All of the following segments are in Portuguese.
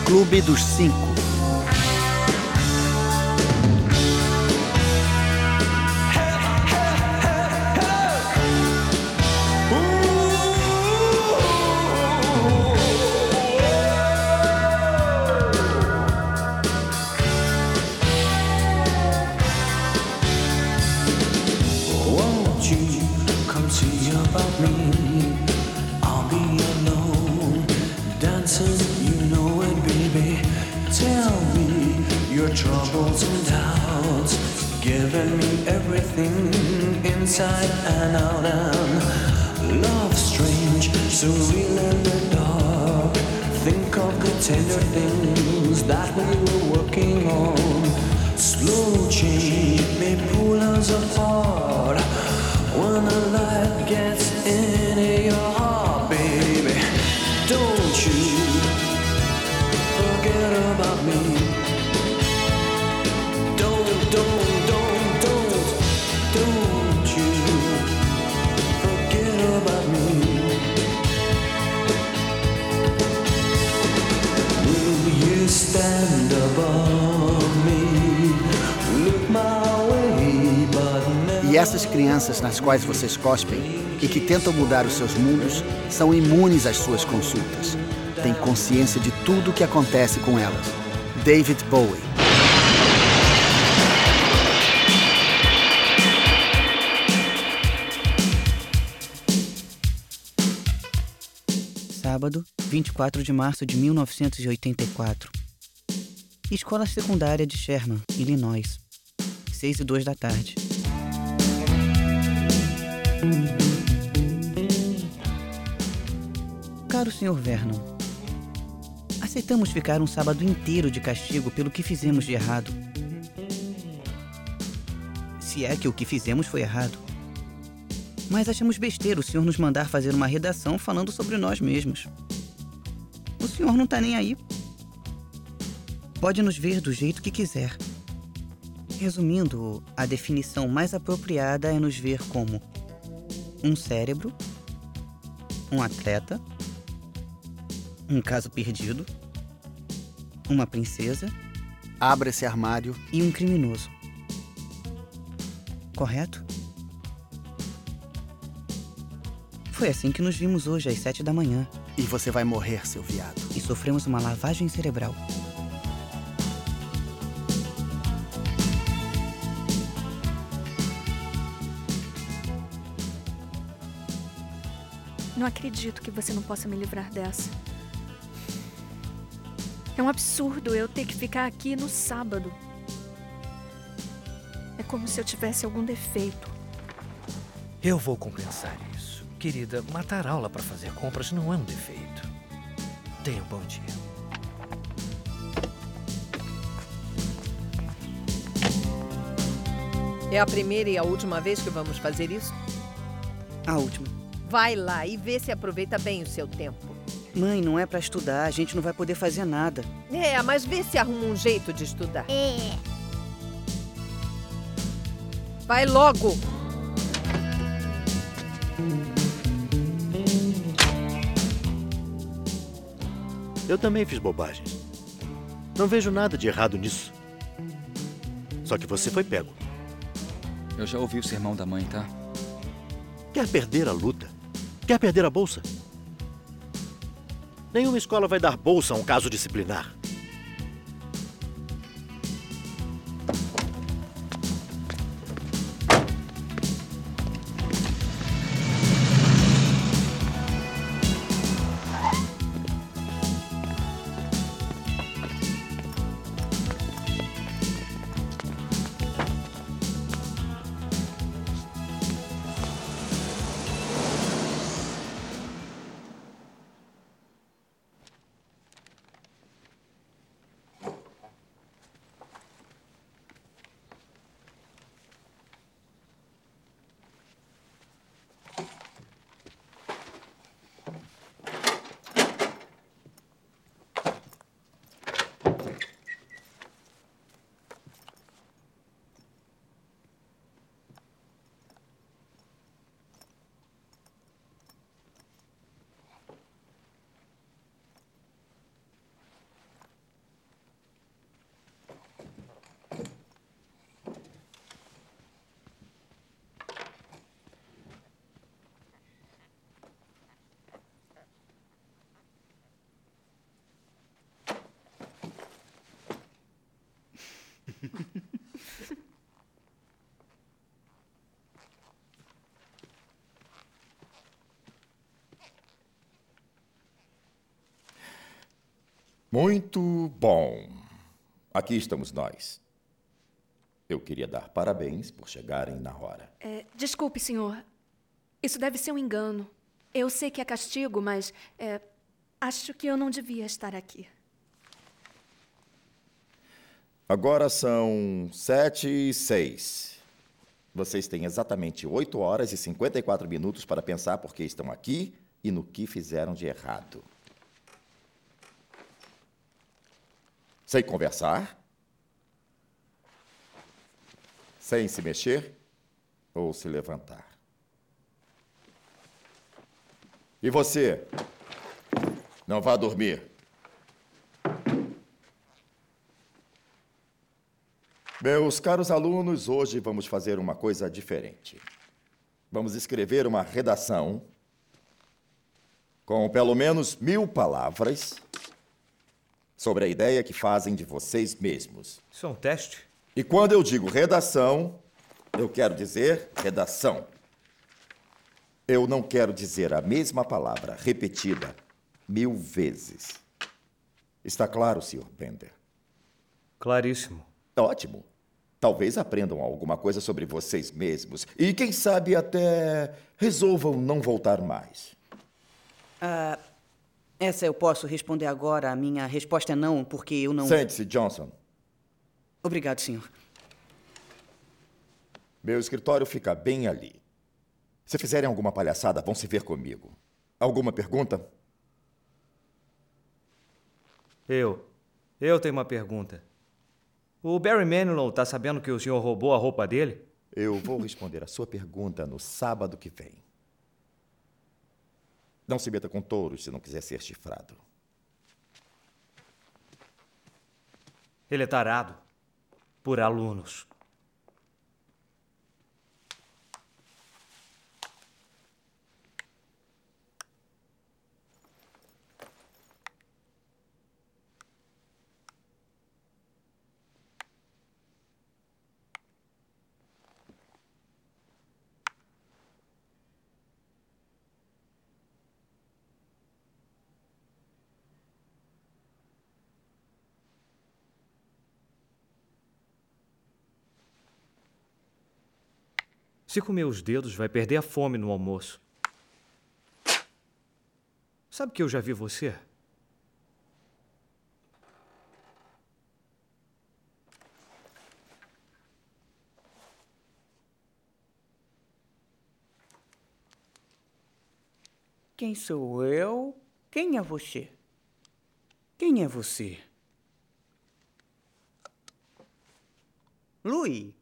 Clube dos Cinco. Troubles and doubts, giving me everything inside and out, and love strange, surreal in the dark. Think of the tender things that we were working on. Slow change may pull us apart when the light gets into your heart, baby. Don't you forget about me. Don't you forget about me. Will you stand above me? Look my way, but never. E essas crianças nas quais vocês cospem e que tentam mudar os seus mundos são imunes às suas consultas. Têm consciência de tudo o que acontece com elas. David Bowie. Sábado, 24 de março de 1984. Escola Secundária de Sherman, Illinois. 6:02 da tarde. Caro Sr. Vernon, aceitamos ficar um sábado inteiro de castigo pelo que fizemos de errado. Se é que o que fizemos foi errado. Mas achamos besteira o senhor nos mandar fazer uma redação falando sobre nós mesmos. O senhor não tá nem aí. Pode nos ver do jeito que quiser. Resumindo, a definição mais apropriada é nos ver como um cérebro, um atleta, um caso perdido, uma princesa, Abra esse armário. e um criminoso. Correto? Foi assim que nos vimos hoje às 7 da manhã. E você vai morrer, seu viado. E sofremos uma lavagem cerebral. Não acredito que você não possa me livrar dessa. É um absurdo eu ter que ficar aqui no sábado. É como se eu tivesse algum defeito. Eu vou compensar isso. Querida, matar aula para fazer compras não é um defeito. Tenha um bom dia. É a primeira e a última vez que vamos fazer isso? A última. Vai lá e vê se aproveita bem o seu tempo. Mãe, não é pra estudar, a gente não vai poder fazer nada. É, mas vê se arruma um jeito de estudar. Vai logo! Eu também fiz bobagens. Não vejo nada de errado nisso. Só que você foi pego. Eu já ouvi o sermão da mãe, tá? Quer perder a luta? Quer perder a bolsa? Nenhuma escola vai dar bolsa a um caso disciplinar. Muito bom. Aqui estamos nós. Eu queria dar parabéns por chegarem na hora. Desculpe, senhor. Isso deve ser um engano. Eu sei que é castigo, mas acho que eu não devia estar aqui. Agora são 7h06. Vocês têm exatamente 8 horas e 54 minutos para pensar por que estão aqui e no que fizeram de errado. Sem conversar? Sem se mexer ou se levantar? E você? Não vá dormir. Meus caros alunos, hoje vamos fazer uma coisa diferente. Vamos escrever uma redação com pelo menos 1000 palavras sobre a ideia que fazem de vocês mesmos. Isso é um teste? E quando eu digo redação, eu quero dizer redação. Eu não quero dizer a mesma palavra repetida 1000 vezes. Está claro, Sr. Bender? Claríssimo. Ótimo. Talvez aprendam alguma coisa sobre vocês mesmos. E quem sabe até resolvam não voltar mais. Essa eu posso responder agora. A minha resposta é não, porque eu não... Sente-se, Johnson. Obrigado, senhor. Meu escritório fica bem ali. Se fizerem alguma palhaçada, vão se ver comigo. Alguma pergunta? Eu tenho uma pergunta. O Barry Manilow está sabendo que o senhor roubou a roupa dele? Eu vou responder a sua pergunta no sábado que vem. Não se meta com touros se não quiser ser chifrado. Ele é tarado. Por alunos. Se comer os dedos, vai perder a fome no almoço. Sabe que eu já vi você? Quem sou eu? Quem é você? Quem é você? Louis.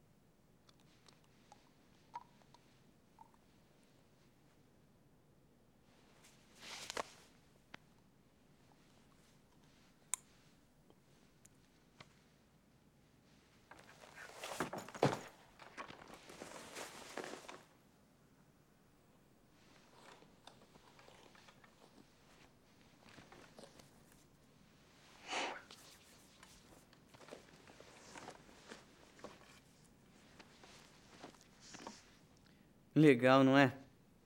Legal, não é?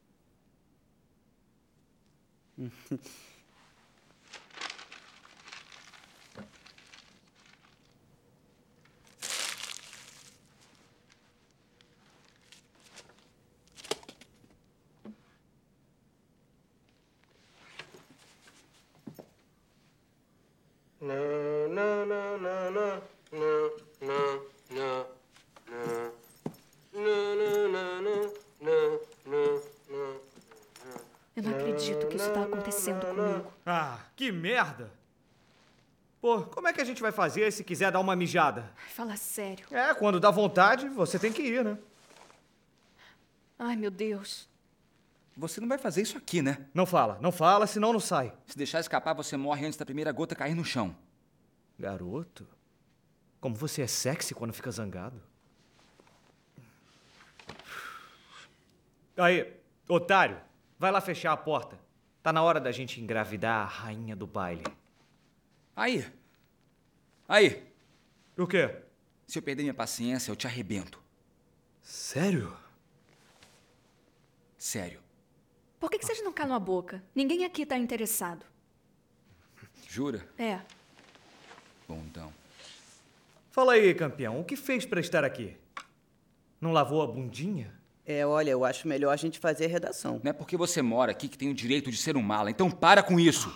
Eu não acredito que isso está acontecendo comigo. Ah, que merda! Pô, como é que a gente vai fazer se quiser dar uma mijada? Fala sério. Quando dá vontade, você tem que ir, né? Ai, meu Deus. Você não vai fazer isso aqui, né? Não fala, senão não sai. Se deixar escapar, você morre antes da primeira gota cair no chão. Garoto, como você é sexy quando fica zangado. Aí, otário, vai lá fechar a porta. Tá na hora da gente engravidar a rainha do baile. Aí. O quê? Se eu perder minha paciência, eu te arrebento. Sério? Sério. Por que vocês não calam a boca? Ninguém aqui tá interessado. Jura? É. Bom, então. Fala aí, campeão. O que fez pra estar aqui? Não lavou a bundinha? Olha, eu acho melhor a gente fazer a redação. Não é porque você mora aqui que tem o direito de ser um mala. Então para com isso.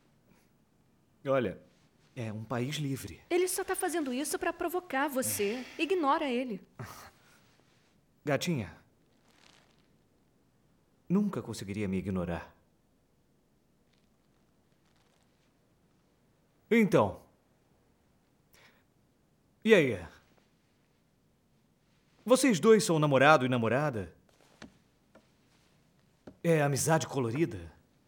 Olha, é um país livre. Ele só tá fazendo isso pra provocar você. Ignora ele. Gatinha, nunca conseguiria me ignorar. Então, e aí? Vocês dois são namorado e namorada? É amizade colorida?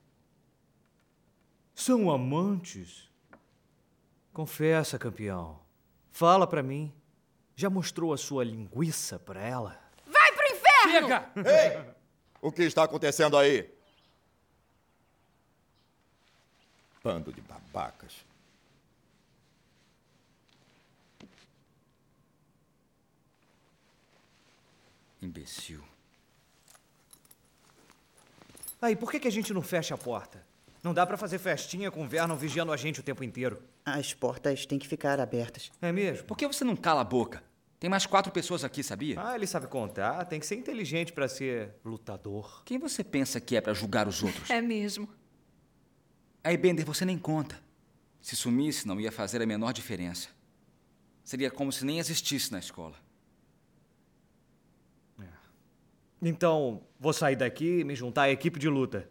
São amantes? Confessa, campeão. Fala pra mim. Já mostrou a sua linguiça pra ela? Vai pro inferno! Chega! Ei! O que está acontecendo aí? Bando de babacas. Imbecil. Aí, por que a gente não fecha a porta? Não dá pra fazer festinha com o Vernon vigiando a gente o tempo inteiro. As portas têm que ficar abertas. É mesmo? Por que você não cala a boca? Tem mais 4 pessoas aqui, sabia? Ah, ele sabe contar. Tem que ser inteligente pra ser lutador. Quem você pensa que é pra julgar os outros? É mesmo. Aí, Bender, você nem conta. Se sumisse, não ia fazer a menor diferença. Seria como se nem existisse na escola. Então, vou sair daqui e me juntar à equipe de luta.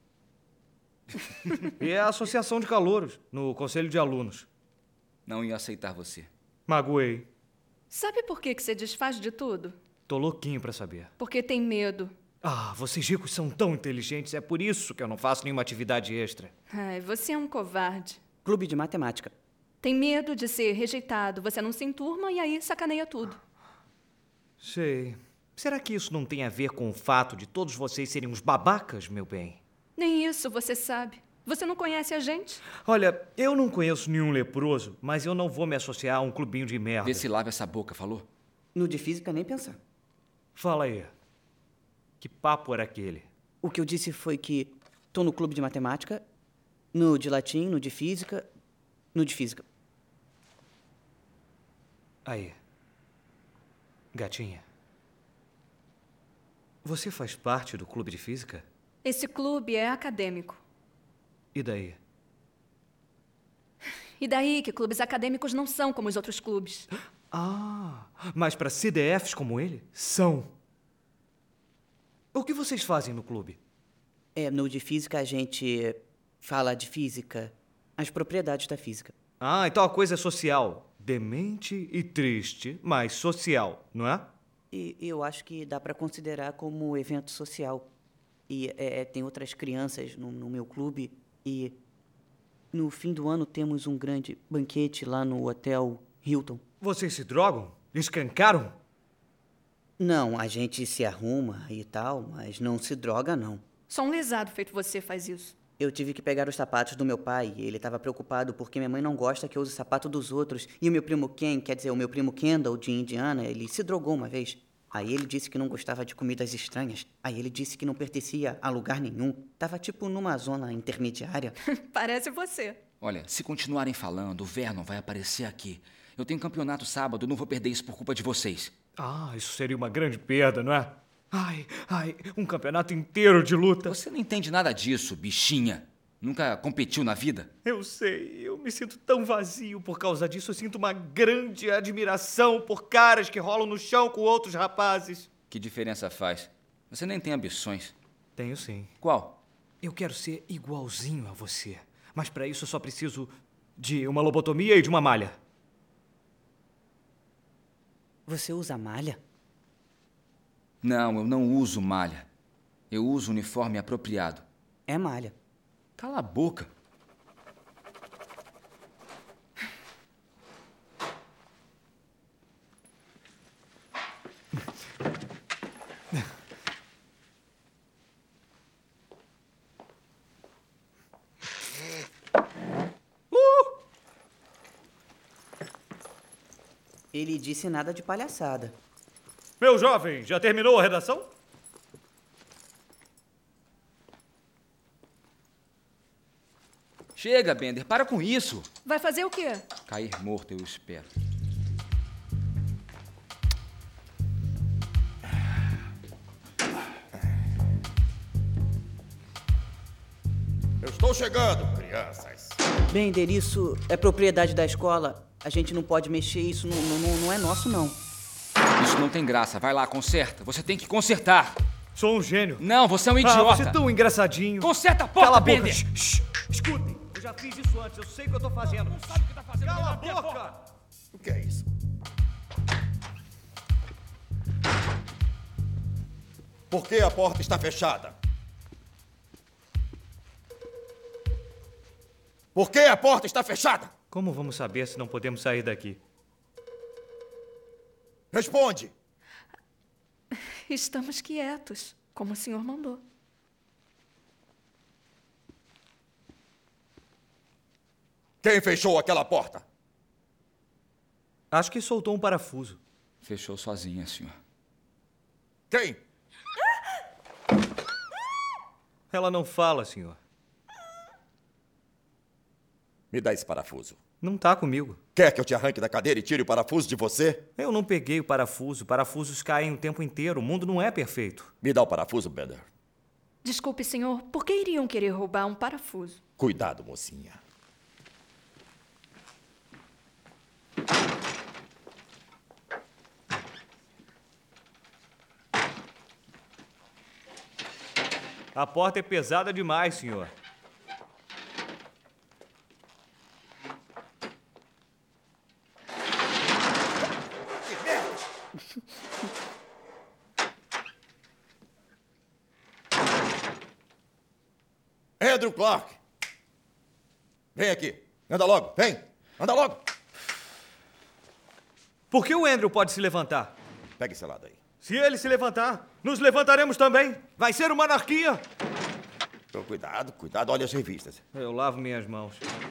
E a associação de calouros, no conselho de alunos. Não ia aceitar você. Magoei. Sabe por que você desfaz de tudo? Tô louquinho pra saber. Porque tem medo. Ah, vocês ricos são tão inteligentes. É por isso que eu não faço nenhuma atividade extra. Ai, você é um covarde. Clube de matemática. Tem medo de ser rejeitado. Você não se enturma e aí sacaneia tudo. Sei. Será que isso não tem a ver com o fato de todos vocês serem uns babacas, meu bem? Nem isso você sabe. Você não conhece a gente? Olha, eu não conheço nenhum leproso, mas eu não vou me associar a um clubinho de merda. Vê se lava essa boca, falou? No de física, nem pensar. Fala aí. Que papo era aquele? O que eu disse foi que tô no clube de matemática, no de latim, no de física, no de física. Aí. Gatinha. Você faz parte do clube de física? Esse clube é acadêmico. E daí? E daí que clubes acadêmicos não são como os outros clubes. Ah, mas para CDFs como ele, são. O que vocês fazem no clube? No de física a gente fala de física, as propriedades da física. Ah, então a coisa é social. Demente e triste, mas social, não é? E eu acho que dá para considerar como evento social. E tem outras crianças no meu clube. E no fim do ano temos um grande banquete lá no Hotel Hilton. Vocês se drogam? Escancaram? Não, a gente se arruma e tal, mas não se droga, não. Só um lesado feito você faz isso. Eu tive que pegar os sapatos do meu pai e ele estava preocupado porque minha mãe não gosta que eu use o sapato dos outros. E o meu primo Ken, quer dizer, o meu primo Kendall, de Indiana, ele se drogou uma vez. Aí ele disse que não gostava de comidas estranhas. Aí ele disse que não pertencia a lugar nenhum. Tava tipo numa zona intermediária. Parece você. Olha, se continuarem falando, o Vernon vai aparecer aqui. Eu tenho campeonato sábado, não vou perder isso por culpa de vocês. Ah, isso seria uma grande perda, não é? Ai, um campeonato inteiro de luta. Você não entende nada disso, bichinha. Nunca competiu na vida? Eu sei, eu me sinto tão vazio por causa disso. Eu sinto uma grande admiração por caras que rolam no chão com outros rapazes. Que diferença faz? Você nem tem ambições. Tenho sim. Qual? Eu quero ser igualzinho a você. Mas para isso eu só preciso de uma lobotomia e de uma malha. Você usa malha? Não, eu não uso malha. Eu uso uniforme apropriado. É malha. Cala a boca. Ele disse nada de palhaçada. Meu jovem, já terminou a redação? Chega, Bender, para com isso. Vai fazer o quê? Cair morto, eu espero. Eu estou chegando, crianças. Bender, isso é propriedade da escola. A gente não pode mexer, isso não é nosso, não. Isso não tem graça. Vai lá, conserta. Você tem que consertar. Sou um gênio. Não, você é um idiota. Você é tão engraçadinho. Conserta a porta, Cala a boca. Bender. Escutem, eu já fiz isso antes. Eu sei o que eu tô fazendo. Não sabe o que tá fazendo. Cala a boca. O que é isso? Por que a porta está fechada? Por que a porta está fechada? Como vamos saber se não podemos sair daqui? Responde! Estamos quietos, como o senhor mandou. Quem fechou aquela porta? Acho que soltou um parafuso. Fechou sozinha, senhor. Quem? Ela não fala, senhor. Me dá esse parafuso. Não tá comigo. Quer que eu te arranque da cadeira e tire o parafuso de você? Eu não peguei o parafuso. Parafusos caem o tempo inteiro. O mundo não é perfeito. Me dá o parafuso, Bender. Desculpe, senhor, por que iriam querer roubar um parafuso? Cuidado, mocinha. A porta é pesada demais, senhor. Andrew Clark! Vem aqui. Anda logo, vem. Anda logo. Por que o Andrew pode se levantar? Pega esse lado aí. Se ele se levantar, nos levantaremos também. Vai ser uma anarquia. Então, cuidado, cuidado. Olha as revistas. Eu lavo minhas mãos.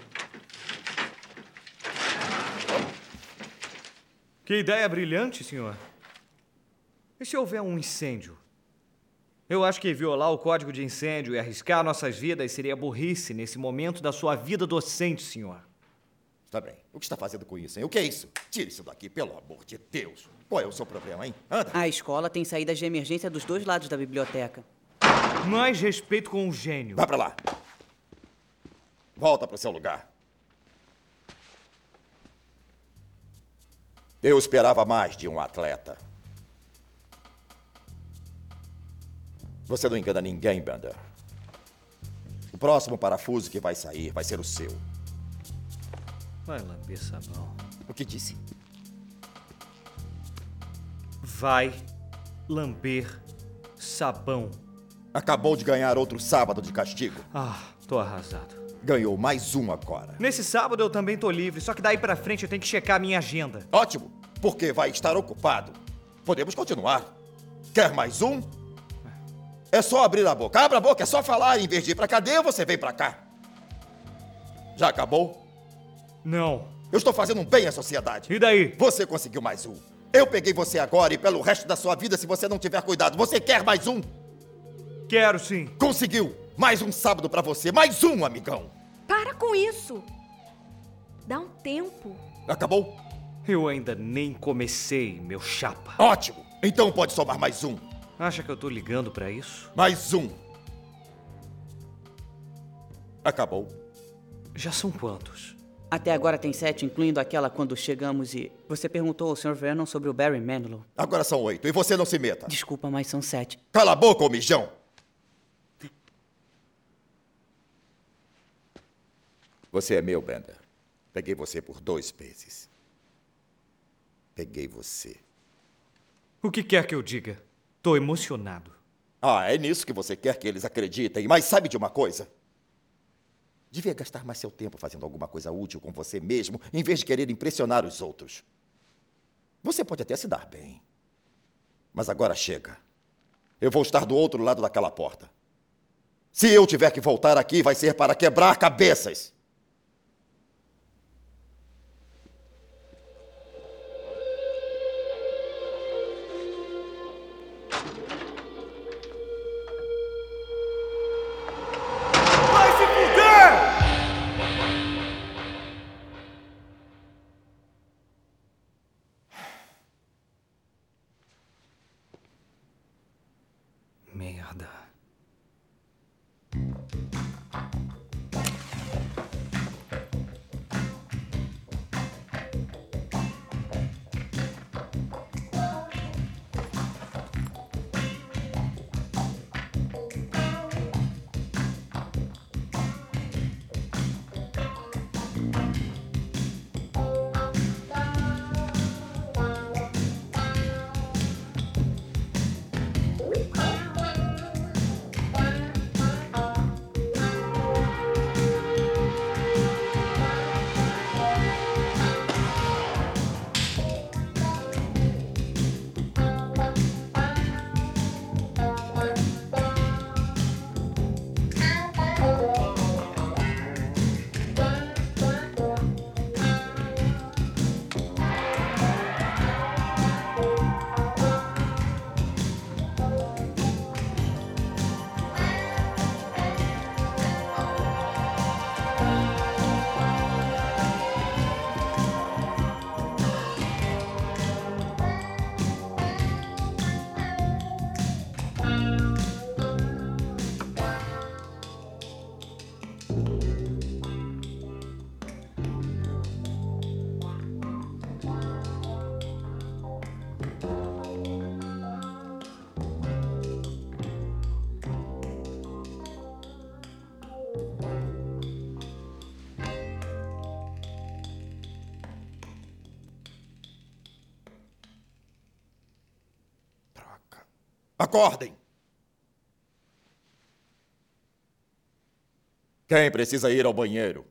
Que ideia brilhante, senhor. E se houver um incêndio? Eu acho que violar o código de incêndio e arriscar nossas vidas seria burrice nesse momento da sua vida docente, senhor. Está bem. O que está fazendo com isso, hein? O que é isso? Tire isso daqui, pelo amor de Deus. Qual é o seu problema, hein? Anda. A escola tem saídas de emergência dos dois lados da biblioteca. Mais respeito com o gênio. Vá pra lá. Volta pro seu lugar. Eu esperava mais de um atleta. Você não engana ninguém, Bender. O próximo parafuso que vai sair vai ser o seu. Vai lamber sabão. O que disse? Vai lamber sabão. Acabou de ganhar outro sábado de castigo. Ah, tô arrasado. Ganhou mais um agora. Nesse sábado eu também tô livre, só que daí pra frente eu tenho que checar a minha agenda. Ótimo, porque vai estar ocupado. Podemos continuar. Quer mais um? É só abrir a boca. Abra a boca, é só falar. Em vez de ir pra cadeia, você vem pra cá. Já acabou? Não. Eu estou fazendo um bem à sociedade. E daí? Você conseguiu mais um. Eu peguei você agora e pelo resto da sua vida, se você não tiver cuidado, você quer mais um? Quero sim. Conseguiu. Mais um sábado pra você. Mais um, amigão. Para com isso! Dá um tempo. Acabou? Eu ainda nem comecei, meu chapa. Ótimo. Então pode somar mais um. Acha que eu tô ligando pra isso? Mais um. Acabou. Já são quantos? Até agora tem 7, incluindo aquela quando chegamos e... Você perguntou ao Sr. Vernon sobre o Barry Manilow. Agora são 8 e você não se meta. Desculpa, mas são 7. Cala a boca, ô mijão. Você é meu, Bender. Peguei você por 2 vezes. Peguei você. O que quer que eu diga? Tô emocionado. Ah, é nisso que você quer que eles acreditem. Mas sabe de uma coisa? Devia gastar mais seu tempo fazendo alguma coisa útil com você mesmo, em vez de querer impressionar os outros. Você pode até se dar bem. Mas agora chega. Eu vou estar do outro lado daquela porta. Se eu tiver que voltar aqui, vai ser para quebrar cabeças. merda. Acordem! Quem precisa ir ao banheiro?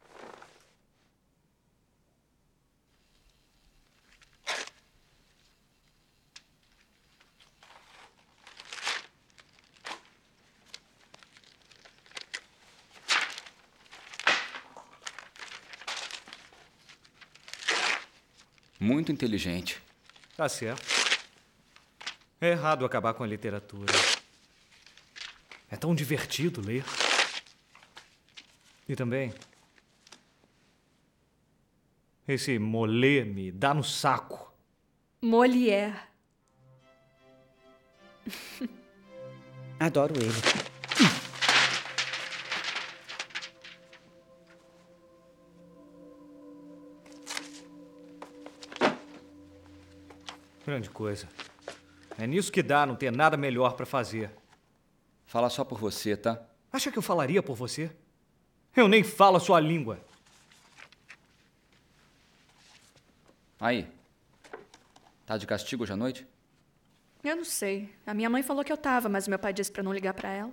Muito inteligente. Tá certo. É errado acabar com a literatura. É tão divertido ler. E também, esse molê me dá no saco. Molière. Adoro ele. Grande coisa. É nisso que dá não ter nada melhor pra fazer. Fala só por você, tá? Acha que eu falaria por você? Eu nem falo a sua língua. Aí. Tá de castigo hoje à noite? Eu não sei. A minha mãe falou que eu tava, mas meu pai disse pra não ligar pra ela.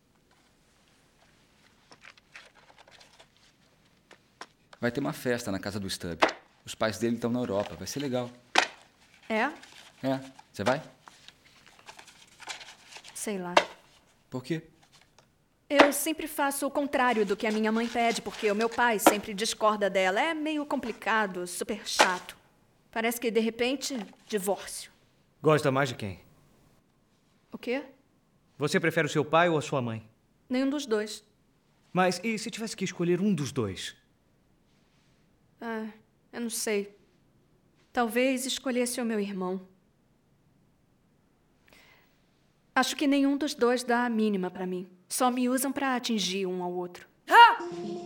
Vai ter uma festa na casa do Stub. Os pais dele estão na Europa. Vai ser legal. É? É. Você vai? Sei lá. Por quê? Eu sempre faço o contrário do que a minha mãe pede, porque o meu pai sempre discorda dela. É meio complicado, super chato. Parece que, de repente, divórcio. Gosta mais de quem? O quê? Você prefere o seu pai ou a sua mãe? Nenhum dos dois. Mas e se tivesse que escolher um dos dois? Ah, eu não sei. Talvez escolhesse o meu irmão. Acho que nenhum dos dois dá a mínima pra mim. Só me usam pra atingir um ao outro. Ah!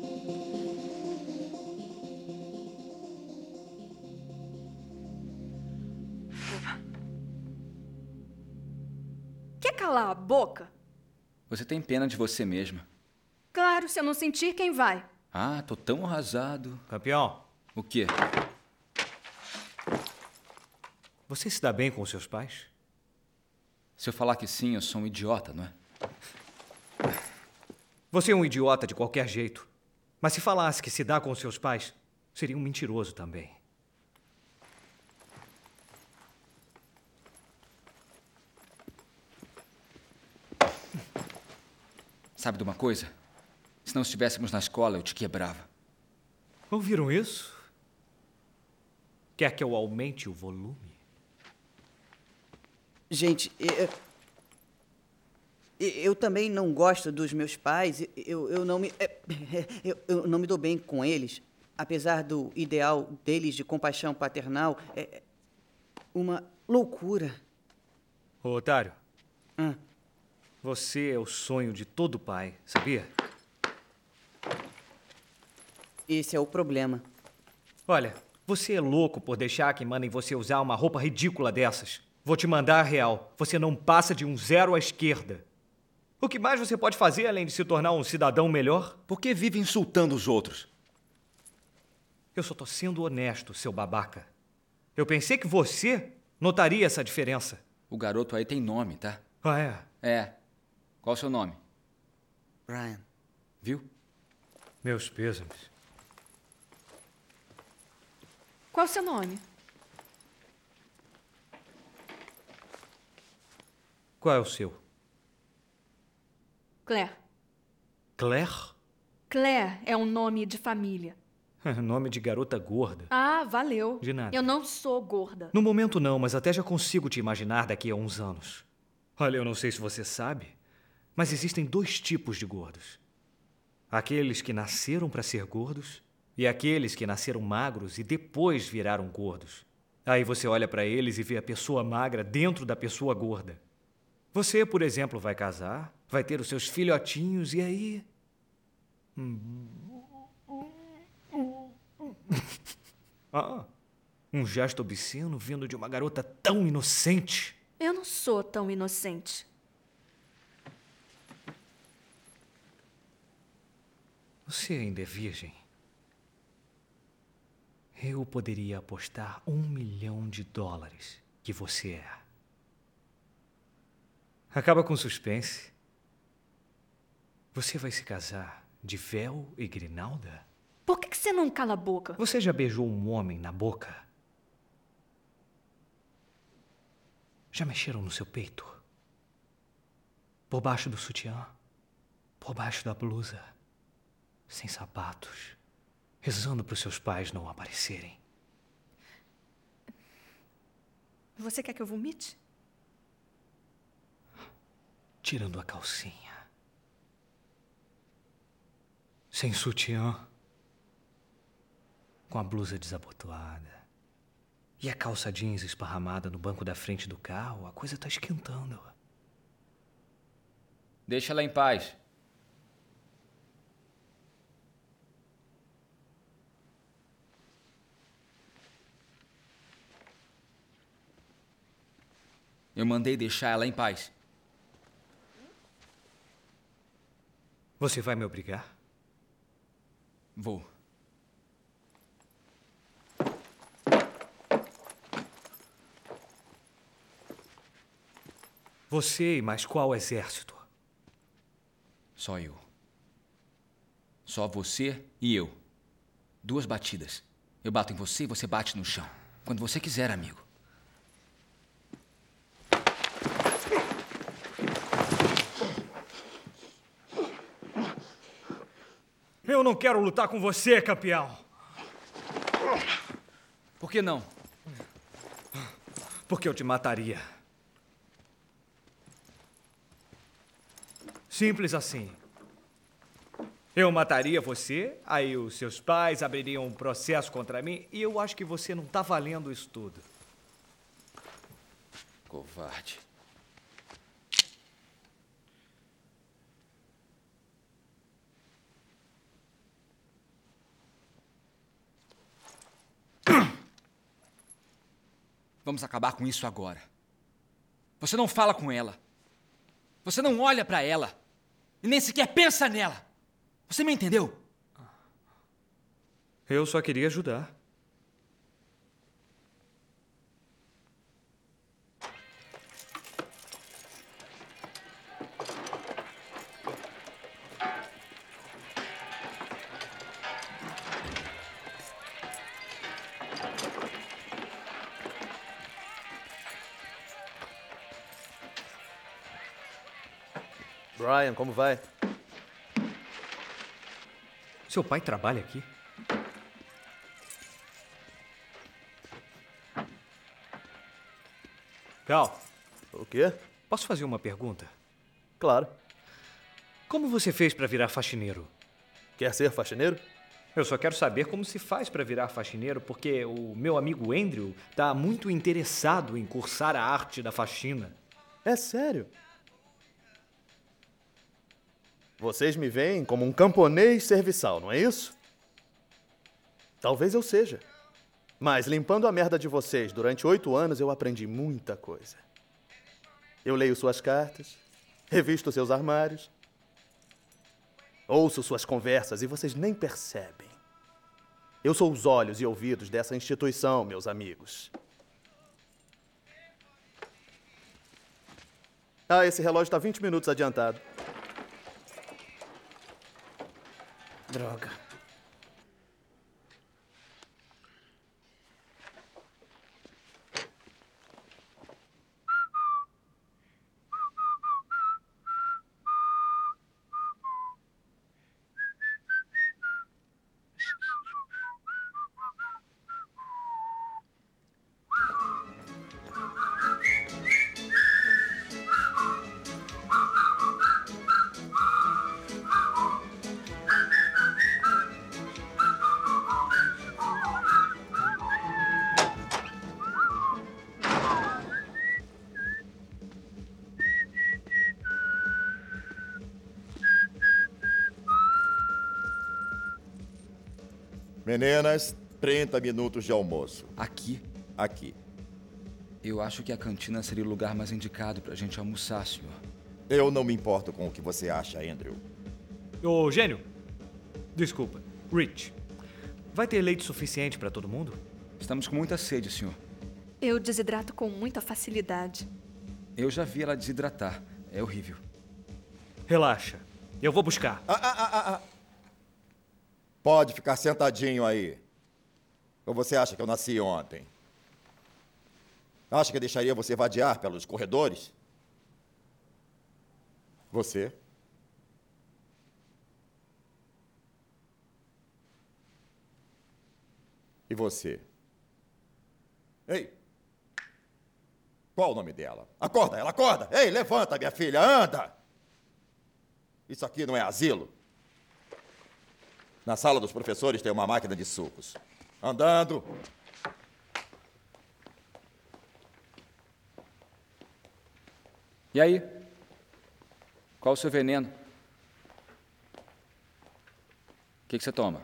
Quer calar a boca? Você tem pena de você mesma. Claro, se eu não sentir, quem vai? Ah, tô tão arrasado. Campeão, O quê? você se dá bem com os seus pais? Se eu falar que sim, eu sou um idiota, não é? Você é um idiota de qualquer jeito. Mas se falasse que se dá com os seus pais, seria um mentiroso também. Sabe de uma coisa? Se não estivéssemos na escola, eu te quebrava. Ouviram isso? Quer que eu aumente o volume? Gente, eu também não gosto dos meus pais. Eu não me dou bem com eles. Apesar do ideal deles de compaixão paternal, é uma loucura. Ô, otário. Você é o sonho de todo pai, sabia? Esse é o problema. Olha, você é louco por deixar que mandem você usar uma roupa ridícula dessas. Vou te mandar a real. Você não passa de um 0 à esquerda. O que mais você pode fazer além de se tornar um cidadão melhor? Por que vive insultando os outros? Eu só tô sendo honesto, seu babaca. Eu pensei que você notaria essa diferença. O garoto aí tem nome, tá? Ah, é? É. Qual o seu nome? Brian. Viu? Meus pêsames. Qual o seu nome? Qual é o seu? Claire. Claire? Claire é um nome de família. Nome de garota gorda. Ah, valeu. De nada. Eu não sou gorda. No momento não, mas até já consigo te imaginar daqui a uns anos. Olha, eu não sei se você sabe, mas existem 2 tipos de gordos. Aqueles que nasceram para ser gordos e aqueles que nasceram magros e depois viraram gordos. Aí você olha para eles e vê a pessoa magra dentro da pessoa gorda. Você, por exemplo, vai casar, vai ter os seus filhotinhos e aí... um gesto obsceno vindo de uma garota tão inocente. Eu não sou tão inocente. Você ainda é virgem? Eu poderia apostar $1 milhão que você é. Acaba com suspense. Você vai se casar de véu e grinalda? Por que você não cala a boca? Você já beijou um homem na boca? Já mexeram no seu peito? Por baixo do sutiã? Por baixo da blusa? Sem sapatos? Rezando para os seus pais não aparecerem? Você quer que eu vomite? Tirando a calcinha. Sem sutiã. Com a blusa desabotoada. E a calça jeans esparramada no banco da frente do carro, a coisa tá esquentando. Deixa ela em paz. Eu mandei deixar ela em paz. Você vai me obrigar? Vou. Você e mais qual exército? Só eu. Só você e eu. 2 batidas. Eu bato em você e você bate no chão. Quando você quiser, amigo. Eu não quero lutar com você, campeão. Por que não? Porque eu te mataria. Simples assim. Eu mataria você, aí os seus pais abririam um processo contra mim e eu acho que você não tá valendo isso tudo. Covarde. Vamos acabar com isso agora. Você não fala com ela. Você não olha pra ela. E nem sequer pensa nela. Você me entendeu? Eu só queria ajudar. Brian, como vai? Seu pai trabalha aqui? Cal. O quê? Posso fazer uma pergunta? Claro. Como você fez para virar faxineiro? Quer ser faxineiro? Eu só quero saber como se faz para virar faxineiro, porque o meu amigo Andrew está muito interessado em cursar a arte da faxina. É sério? Vocês me veem como um camponês serviçal, não é isso? Talvez eu seja. Mas limpando a merda de vocês durante 8 anos, eu aprendi muita coisa. Eu leio suas cartas, revisto seus armários, ouço suas conversas e vocês nem percebem. Eu sou os olhos e ouvidos dessa instituição, meus amigos. Ah, esse relógio está 20 minutos adiantado. Droga. Meninas, 30 minutos de almoço. Aqui? Aqui. Eu acho que a cantina seria o lugar mais indicado pra gente almoçar, senhor. Eu não me importo com o que você acha, Andrew. Ô, gênio. Desculpa. Rich. Vai ter leite suficiente pra todo mundo? Estamos com muita sede, senhor. Eu desidrato com muita facilidade. Eu já vi ela desidratar. É horrível. Relaxa. Eu vou buscar. Pode ficar sentadinho aí. Ou você acha que eu nasci ontem? Acha que eu deixaria você vadiar pelos corredores? Você? E você? Ei! Qual o nome dela? Acorda, ela acorda! Ei, levanta, minha filha, anda! Isso aqui não é asilo. Na sala dos professores tem uma máquina de sucos. Andando. E aí? Qual o seu veneno? O que você toma?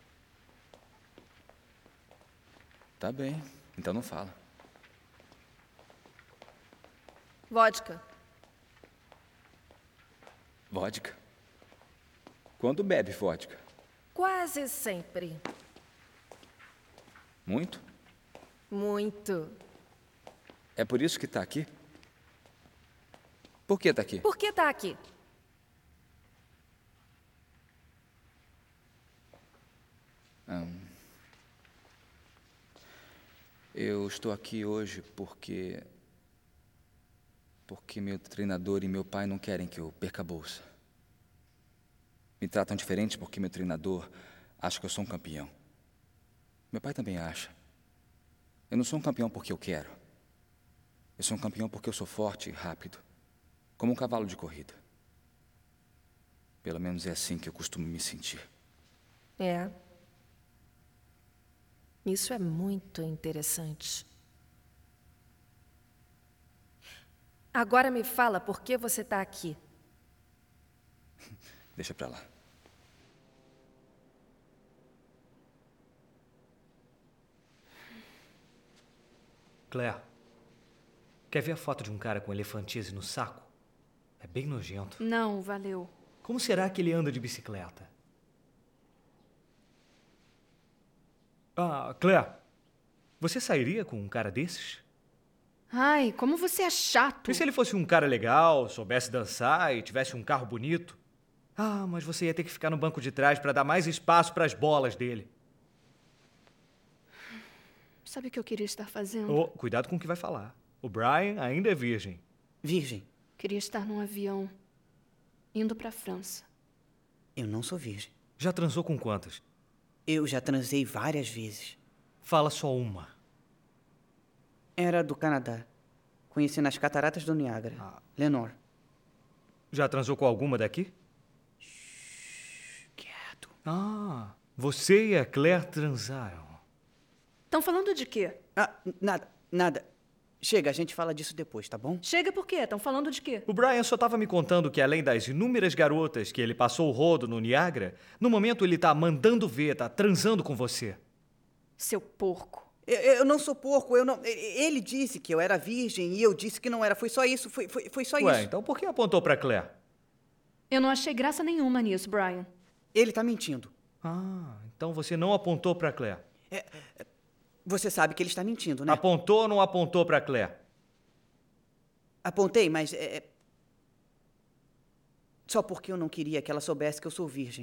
Tá bem, então não fala. Vodka. Vodka? Quando bebe vodka? Quase sempre. Muito? Muito. É por isso que tá aqui? Por que tá aqui? Por que tá aqui? Eu estou aqui hoje porque meu treinador e meu pai não querem que eu perca a bolsa. Me tratam diferente porque meu treinador acha que eu sou um campeão. Meu pai também acha. Eu não sou um campeão porque eu quero. Eu sou um campeão porque eu sou forte e rápido, como um cavalo de corrida. Pelo menos é assim que eu costumo me sentir. É. Isso é muito interessante. Agora me fala por que você está aqui. Deixa pra lá. Claire, quer ver a foto de um cara com elefantise no saco? É bem nojento. Não, valeu. Como será que ele anda de bicicleta? Ah, Claire, você sairia com um cara desses? Ai, como você é chato. E se ele fosse um cara legal, soubesse dançar e tivesse um carro bonito? Ah, mas você ia ter que ficar no banco de trás para dar mais espaço para as bolas dele. Sabe o que eu queria estar fazendo? Oh, cuidado com o que vai falar. O Brian ainda é virgem. Virgem? Queria estar num avião, indo pra França. Eu não sou virgem. Já transou com quantas? Eu já transei várias vezes. Fala só uma. Era do Canadá. Conheci nas cataratas do Niágara. Lenore. Já transou com alguma daqui? Quieto. Ah, você e a Claire transaram. Estão falando de quê? Ah, nada. Chega, a gente fala disso depois, tá bom? Chega por quê? Estão falando de quê? O Brian só estava me contando que, além das inúmeras garotas que ele passou o rodo no Niagara, no momento ele tá mandando ver, tá transando com você. Seu porco. Eu não sou porco, eu não... Ele disse que eu era virgem e eu disse que não era. Foi só isso, foi só Ué, isso. então por que apontou pra Claire? Eu não achei graça nenhuma nisso, Brian. Ele tá mentindo. Ah, então você não apontou pra Claire. Você sabe que ele está mentindo, né? Apontou ou não apontou pra Claire? Apontei, mas... Só porque eu não queria que ela soubesse que eu sou virgem.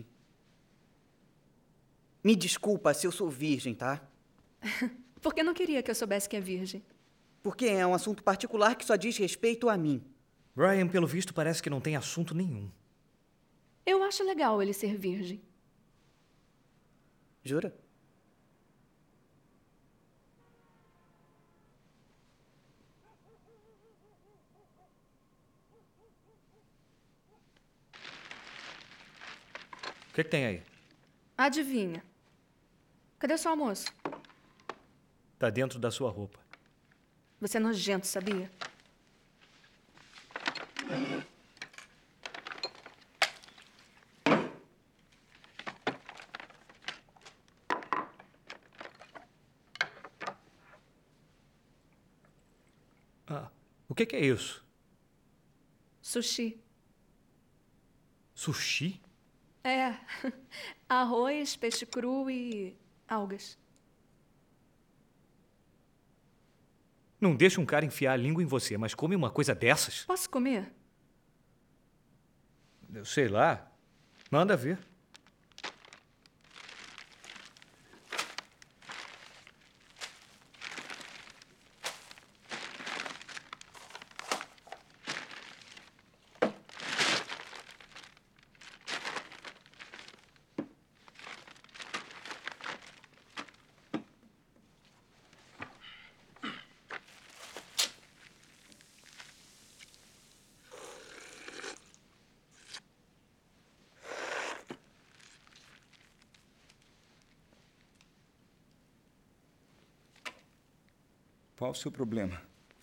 Me desculpa se eu sou virgem, tá? Por que não queria que eu soubesse que é virgem? Porque é um assunto particular que só diz respeito a mim. Brian, pelo visto, parece que não tem assunto nenhum. Eu acho legal ele ser virgem. Jura? O que tem aí? Adivinha. Cadê o seu almoço? Tá dentro da sua roupa. Você é nojento, sabia? Ah, o que é isso? Sushi. Sushi? É. Arroz, peixe cru e algas. Não deixa um cara enfiar a língua em você, mas come uma coisa dessas? Posso comer? Eu sei lá. Manda ver. Qual o seu problema?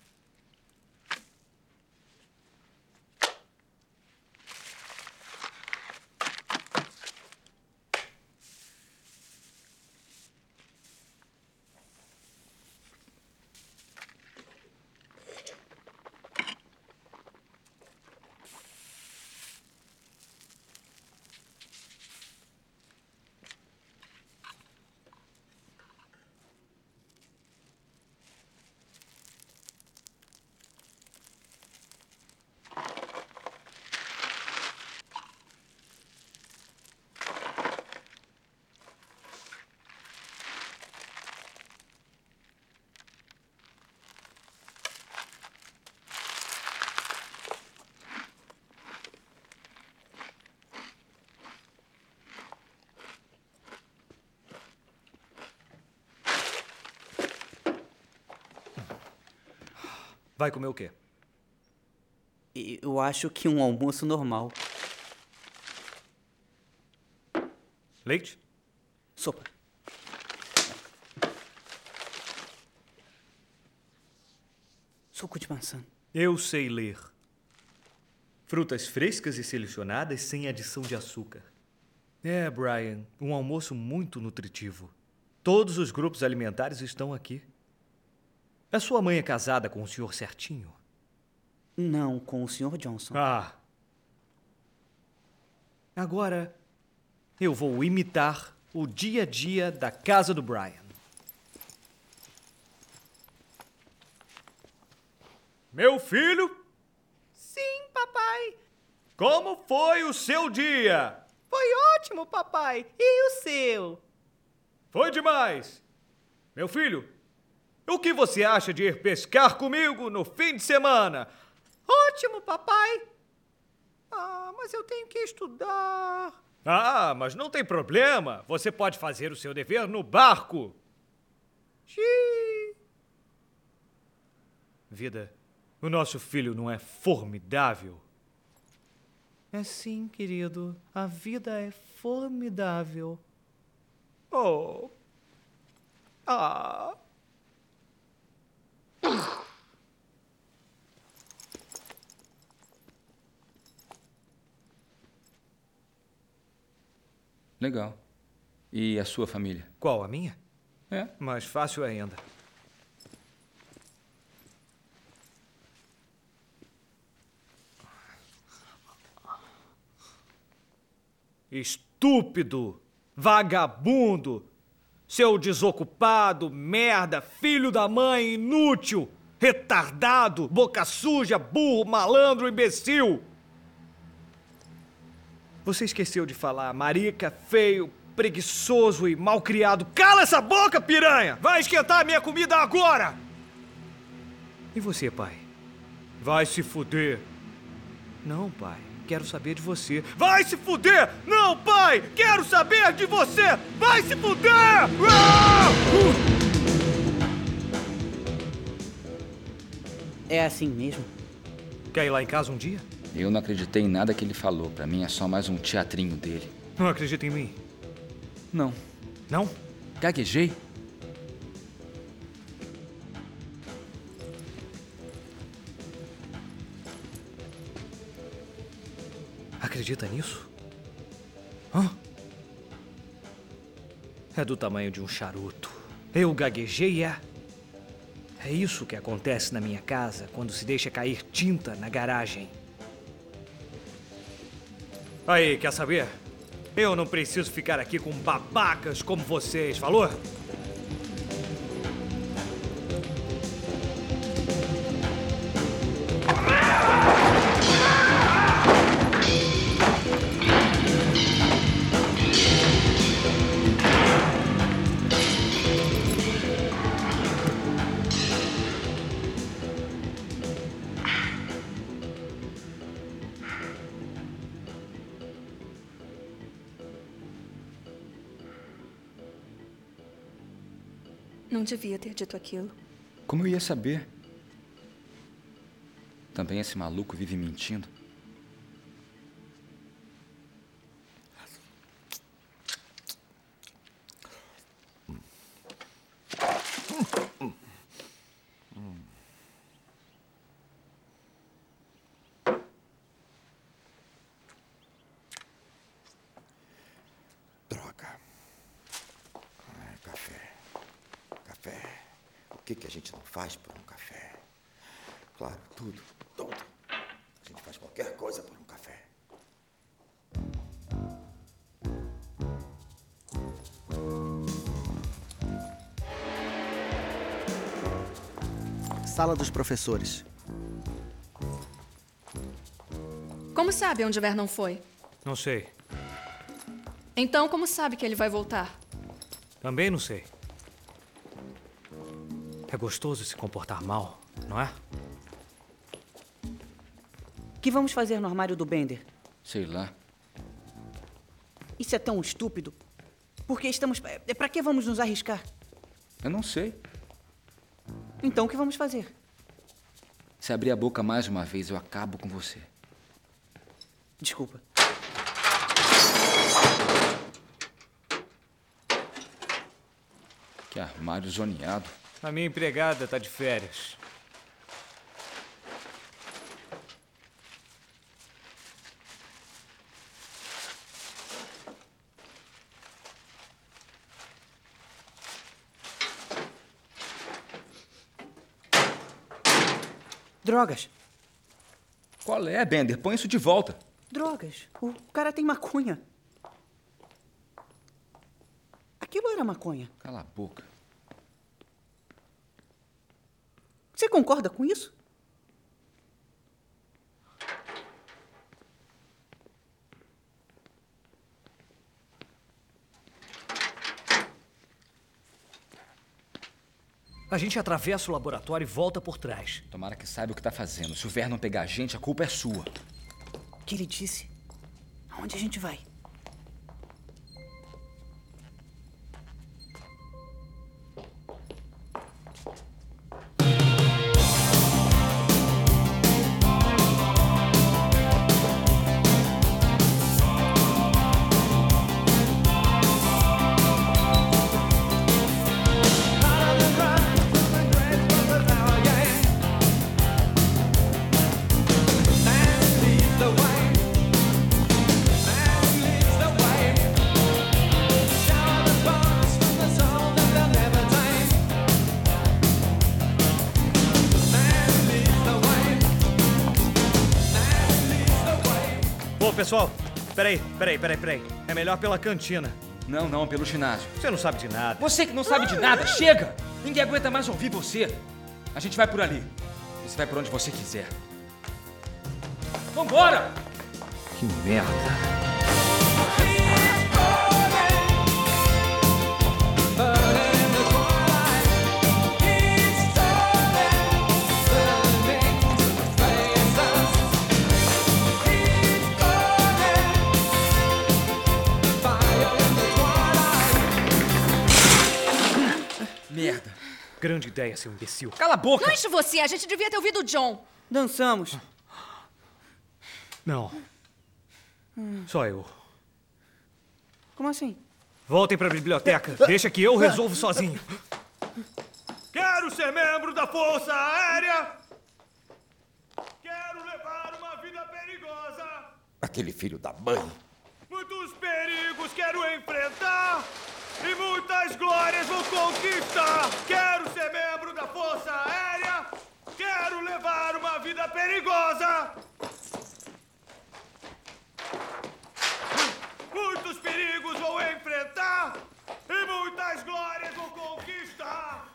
Vai comer o quê? Eu acho que um almoço normal. Leite? Sopa. Suco de maçã. Eu sei ler. Frutas frescas e selecionadas sem adição de açúcar. É, Brian, um almoço muito nutritivo. Todos os grupos alimentares estão aqui. A sua mãe é casada com o senhor certinho? Não, com o Sr. Johnson. Ah. Agora, eu vou imitar o dia a dia da casa do Brian. Meu filho? Sim, papai. Como foi o seu dia? Foi ótimo, papai. E o seu? Foi demais. Meu filho, o que você acha de ir pescar comigo no fim de semana? Ótimo, papai. Ah, mas eu tenho que estudar. Ah, mas não tem problema. Você pode fazer o seu dever no barco. Xiii. Vida, o nosso filho não é formidável? É sim, querido. A vida é formidável. Oh. Ah. Legal. E a sua família? Qual, a minha? É. Mais fácil ainda. Estúpido! Vagabundo! Seu desocupado, merda, filho da mãe, inútil, retardado, boca suja, burro, malandro, imbecil! Você esqueceu de falar marica, feio, preguiçoso e malcriado. Cala essa boca, piranha! Vai esquentar a minha comida agora! E você, pai? Vai se fuder. Não, pai. Quero saber de você. Vai se fuder! Não, pai! Quero saber de você! Vai se fuder! É assim mesmo? Quer ir lá em casa um dia? Eu não acreditei em nada que ele falou. Pra mim é só mais um teatrinho dele. Não acredita em mim? Não. Não? Gaguejei? Acredita nisso? Hã? É do tamanho de um charuto. Eu gaguejei, é? É isso que acontece na minha casa quando se deixa cair tinta na garagem. Aí, quer saber? Eu não preciso ficar aqui com babacas como vocês, falou? Não devia ter dito aquilo. Como eu ia saber? Também esse maluco vive mentindo. Droga. Café. Café. O que a gente não faz por um café? Claro, tudo. A gente faz qualquer coisa por um café. Sala dos professores. Como sabe onde Vernon foi? Não sei. Então, como sabe que ele vai voltar? Também não sei. É gostoso se comportar mal, não é? O que vamos fazer no armário do Bender? Sei lá. Isso é tão estúpido. Porque estamos... Pra que vamos nos arriscar? Eu não sei. Então, o que vamos fazer? Se abrir a boca mais uma vez, eu acabo com você. Desculpa. Que armário zoneado. A minha empregada tá de férias. Drogas. Qual é, Bender? Põe isso de volta. Drogas. O cara tem maconha. Aquilo era maconha. Cala a boca. Você concorda com isso? A gente atravessa o laboratório e volta por trás. Tomara que saiba o que tá fazendo. Se o Vernon pegar a gente, a culpa é sua. O que ele disse? Aonde a gente vai? The way Ô, pessoal, peraí. É melhor pela cantina. Não, pelo ginásio. Você não sabe de nada. Você que não sabe de nada, chega! Ninguém aguenta mais ouvir você. A gente vai por ali. Você vai por onde você quiser. Vambora! Que merda. Merda. Grande ideia, seu imbecil. Cala a boca! Lanche você, a gente devia ter ouvido o John. Dançamos. Não. Só eu. Como assim? Voltem pra biblioteca. Deixa que eu resolvo sozinho. Quero ser membro da Força Aérea. Quero levar uma vida perigosa. Aquele filho da mãe. Muitos perigos quero enfrentar. E muitas glórias vou conquistar. Quero ser membro da Força Aérea. Quero levar uma vida perigosa. Muitos perigos vou enfrentar. E muitas glórias vou conquistar.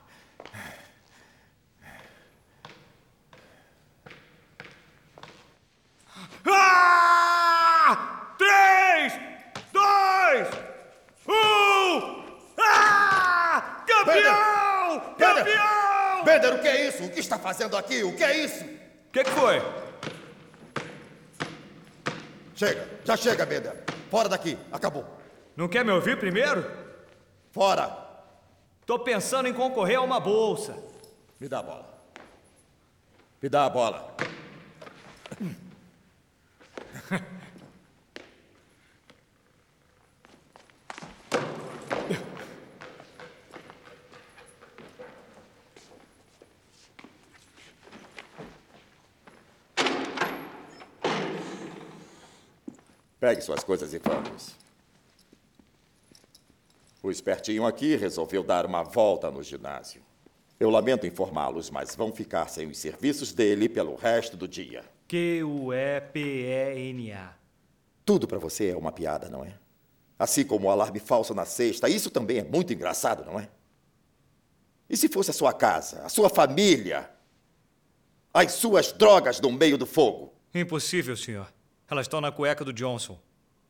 Ah! 3, 2, 1! Ah! Campeão! Campeão! Bender, o que é isso? O que está fazendo aqui? O que é isso? O que foi? Chega, já chega, Bender. Fora daqui, acabou. Não quer me ouvir primeiro? Fora. Tô pensando em concorrer a uma bolsa. Me dá a bola. Me dá a bola. Pegue suas coisas e vamos. O espertinho aqui resolveu dar uma volta no ginásio. Eu lamento informá-los, mas vão ficar sem os serviços dele pelo resto do dia. Q-U-E-P-E-N-A. Tudo pra você é uma piada, não é? Assim como o alarme falso na cesta, isso também é muito engraçado, não é? E se fosse a sua casa, a sua família, as suas drogas no meio do fogo? Impossível, senhor. Elas estão na cueca do Johnson.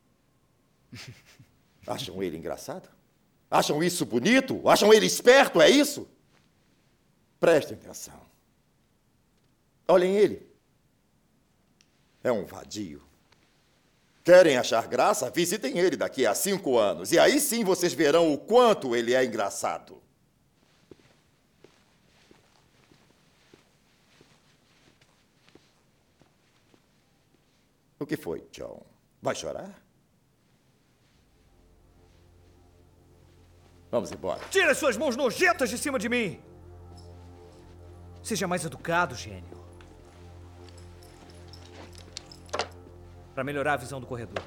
Acham ele engraçado? Acham isso bonito? Acham ele esperto? É isso? Prestem atenção. Olhem ele. É um vadio. Querem achar graça? Visitem ele daqui a 5 anos. E aí sim vocês verão o quanto ele é engraçado. O que foi, John? Vai chorar? Vamos embora. Tire as suas mãos nojentas de cima de mim! Seja mais educado, gênio. Para melhorar a visão do corredor.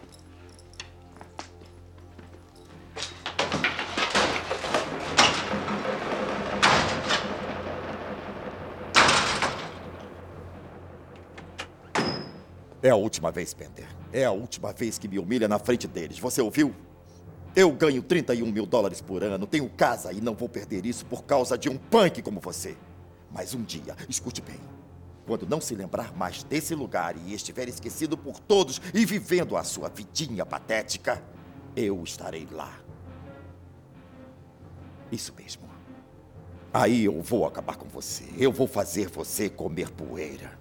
É a última vez, Bender. É a última vez que me humilha na frente deles. Você ouviu? Eu ganho 31 mil dólares por ano, tenho casa e não vou perder isso por causa de um punk como você. Mas um dia, escute bem, quando não se lembrar mais desse lugar e estiver esquecido por todos e vivendo a sua vidinha patética, eu estarei lá. Isso mesmo. Aí eu vou acabar com você. Eu vou fazer você comer poeira.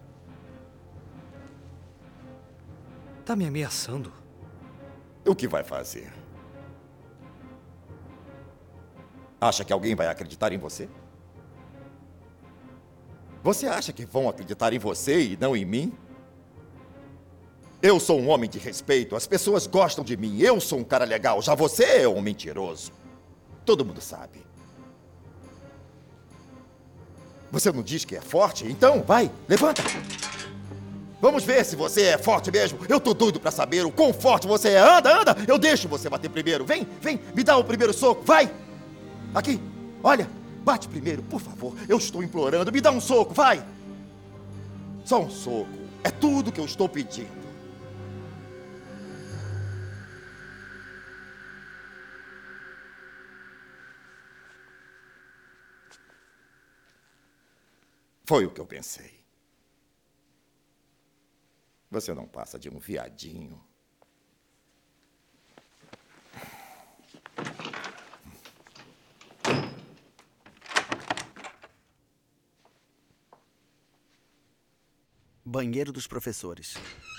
Tá me ameaçando? O que vai fazer? Acha que alguém vai acreditar em você? Você acha que vão acreditar em você e não em mim? Eu sou um homem de respeito, as pessoas gostam de mim, eu sou um cara legal, já você é um mentiroso. Todo mundo sabe. Você não diz que é forte? Então, vai, levanta. Vamos ver se você é forte mesmo. Eu tô doido pra saber o quão forte você é. Anda, eu deixo você bater primeiro. Vem, me dá o primeiro soco, vai. Aqui, olha, bate primeiro, por favor. Eu estou implorando, me dá um soco, vai. Só um soco, é tudo que eu estou pedindo. Foi o que eu pensei. Você não passa de um viadinho. Banheiro dos professores.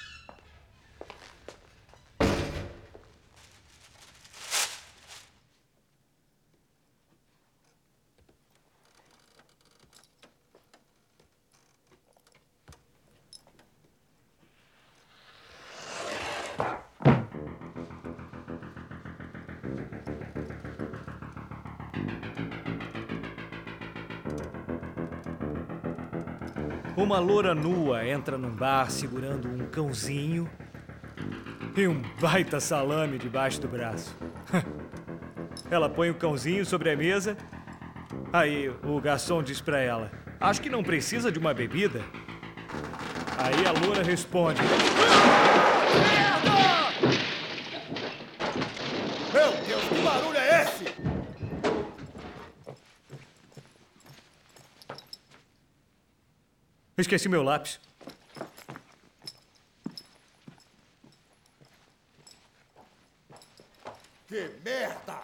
Uma loura nua entra num bar segurando um cãozinho e um baita salame debaixo do braço. Ela põe o cãozinho sobre a mesa. Aí o garçom diz pra ela: acho que não precisa de uma bebida. Aí a loura responde: Meu Deus, que barulho é esse? esqueci meu lápis. Que merda!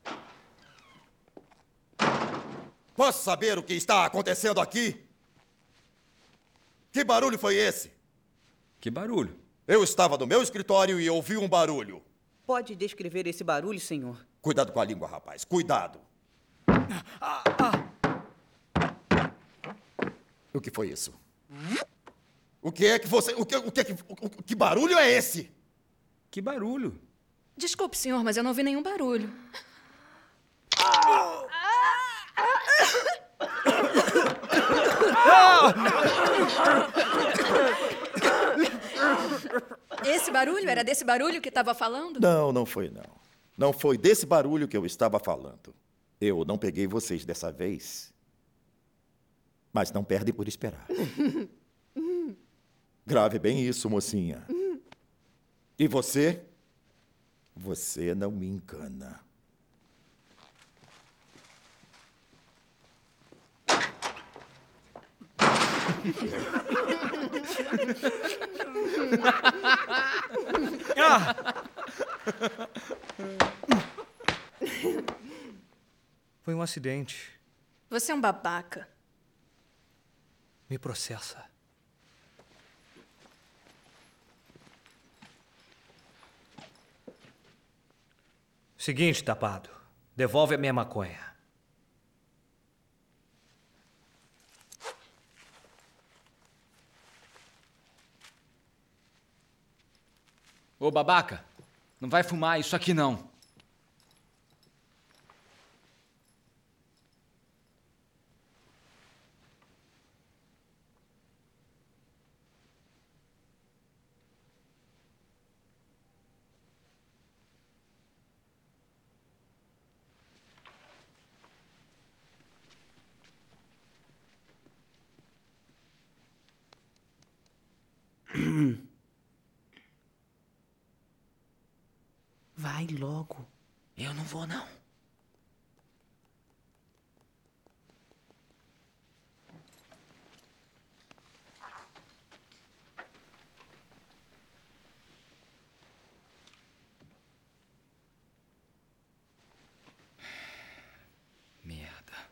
Posso saber o que está acontecendo aqui? Que barulho foi esse? Que barulho? Eu estava no meu escritório e ouvi um barulho. Pode descrever esse barulho, senhor? Cuidado com a língua, rapaz. Cuidado. O que foi isso? O que é que você... Que barulho é esse? Que barulho? Desculpe, senhor, mas eu não vi nenhum barulho. Esse barulho era desse barulho que estava falando? Não, não foi, não. Não foi desse barulho que eu estava falando. Eu não peguei vocês dessa vez. Mas não perdem por esperar. Grave bem isso, mocinha. E você? Você não me engana. Foi um acidente. Você é um babaca. Me processa. Seguinte, tapado. Devolve a minha maconha. Ô, babaca, não vai fumar isso aqui, não. Vai logo. Eu não vou, não. Merda.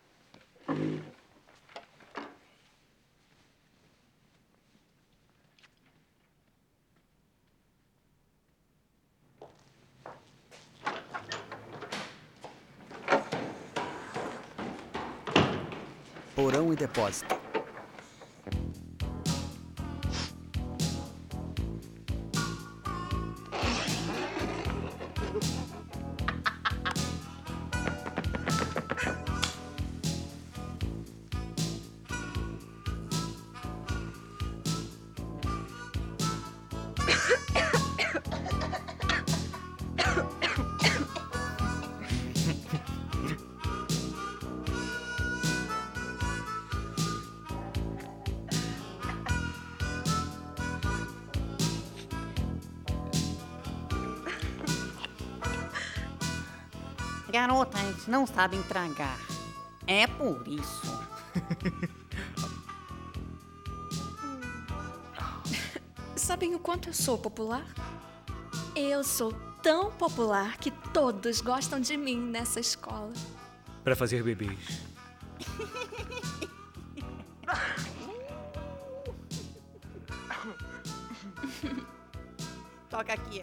Porão e depósito. Garotas não sabem tragar. É por isso. Sabem o quanto eu sou popular? Eu sou tão popular que todos gostam de mim nessa escola. Para fazer bebês. Toca aqui.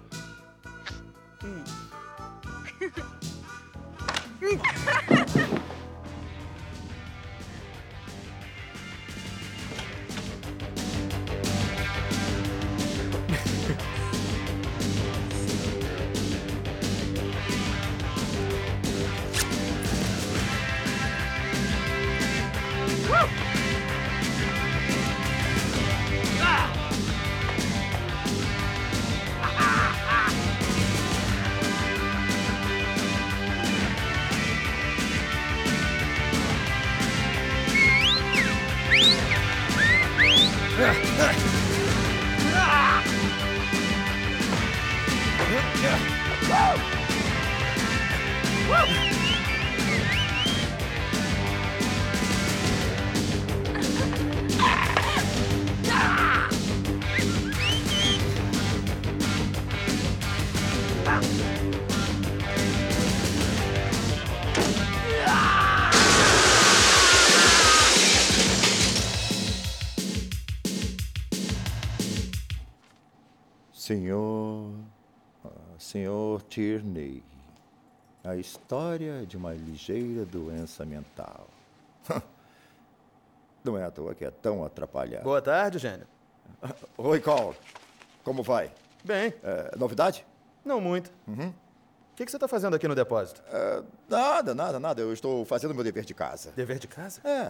Senhor Tierney, a história de uma ligeira doença mental. Não é à toa que é tão atrapalhado. Boa tarde, gênio. Oi, Cole. Como vai? Bem. Novidade? Não muito. Uhum. O que você está fazendo aqui no depósito? Nada. Eu estou fazendo meu dever de casa. Dever de casa? É.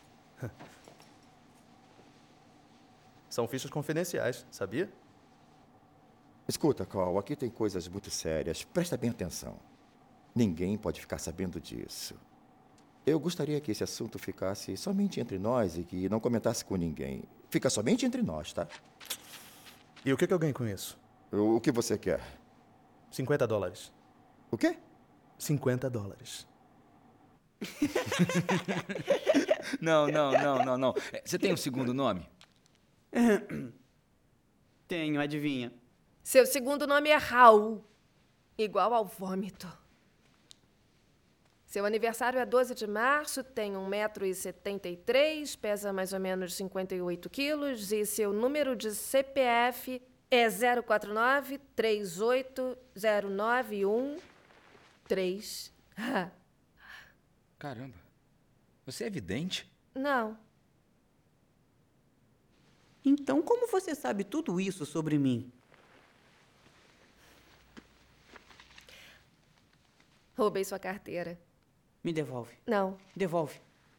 São fichas confidenciais, sabia? Escuta, Cole, aqui tem coisas muito sérias. Presta bem atenção. Ninguém pode ficar sabendo disso. Eu gostaria que esse assunto ficasse somente entre nós e que não comentasse com ninguém. Fica somente entre nós, tá? E o que eu ganho com isso? O que você quer? $50. O quê? $50. Não. Você tem um segundo nome? Tenho, adivinha. Seu segundo nome é Raul, igual ao vômito. Seu aniversário é 12 de março, tem 1,73 m, pesa mais ou menos 58 quilos e seu número de CPF é 049-380913. Caramba, você é vidente? Não. Então, como você sabe tudo isso sobre mim? Roubei sua carteira. Me devolve. Não. Devolve.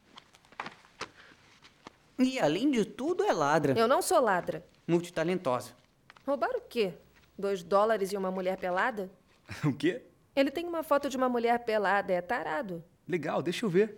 E, além de tudo, é ladra. Eu não sou ladra. Multitalentosa. Roubar o quê? $2 e uma mulher pelada? O quê? Ele tem uma foto de uma mulher pelada, é tarado. Legal, deixa eu ver.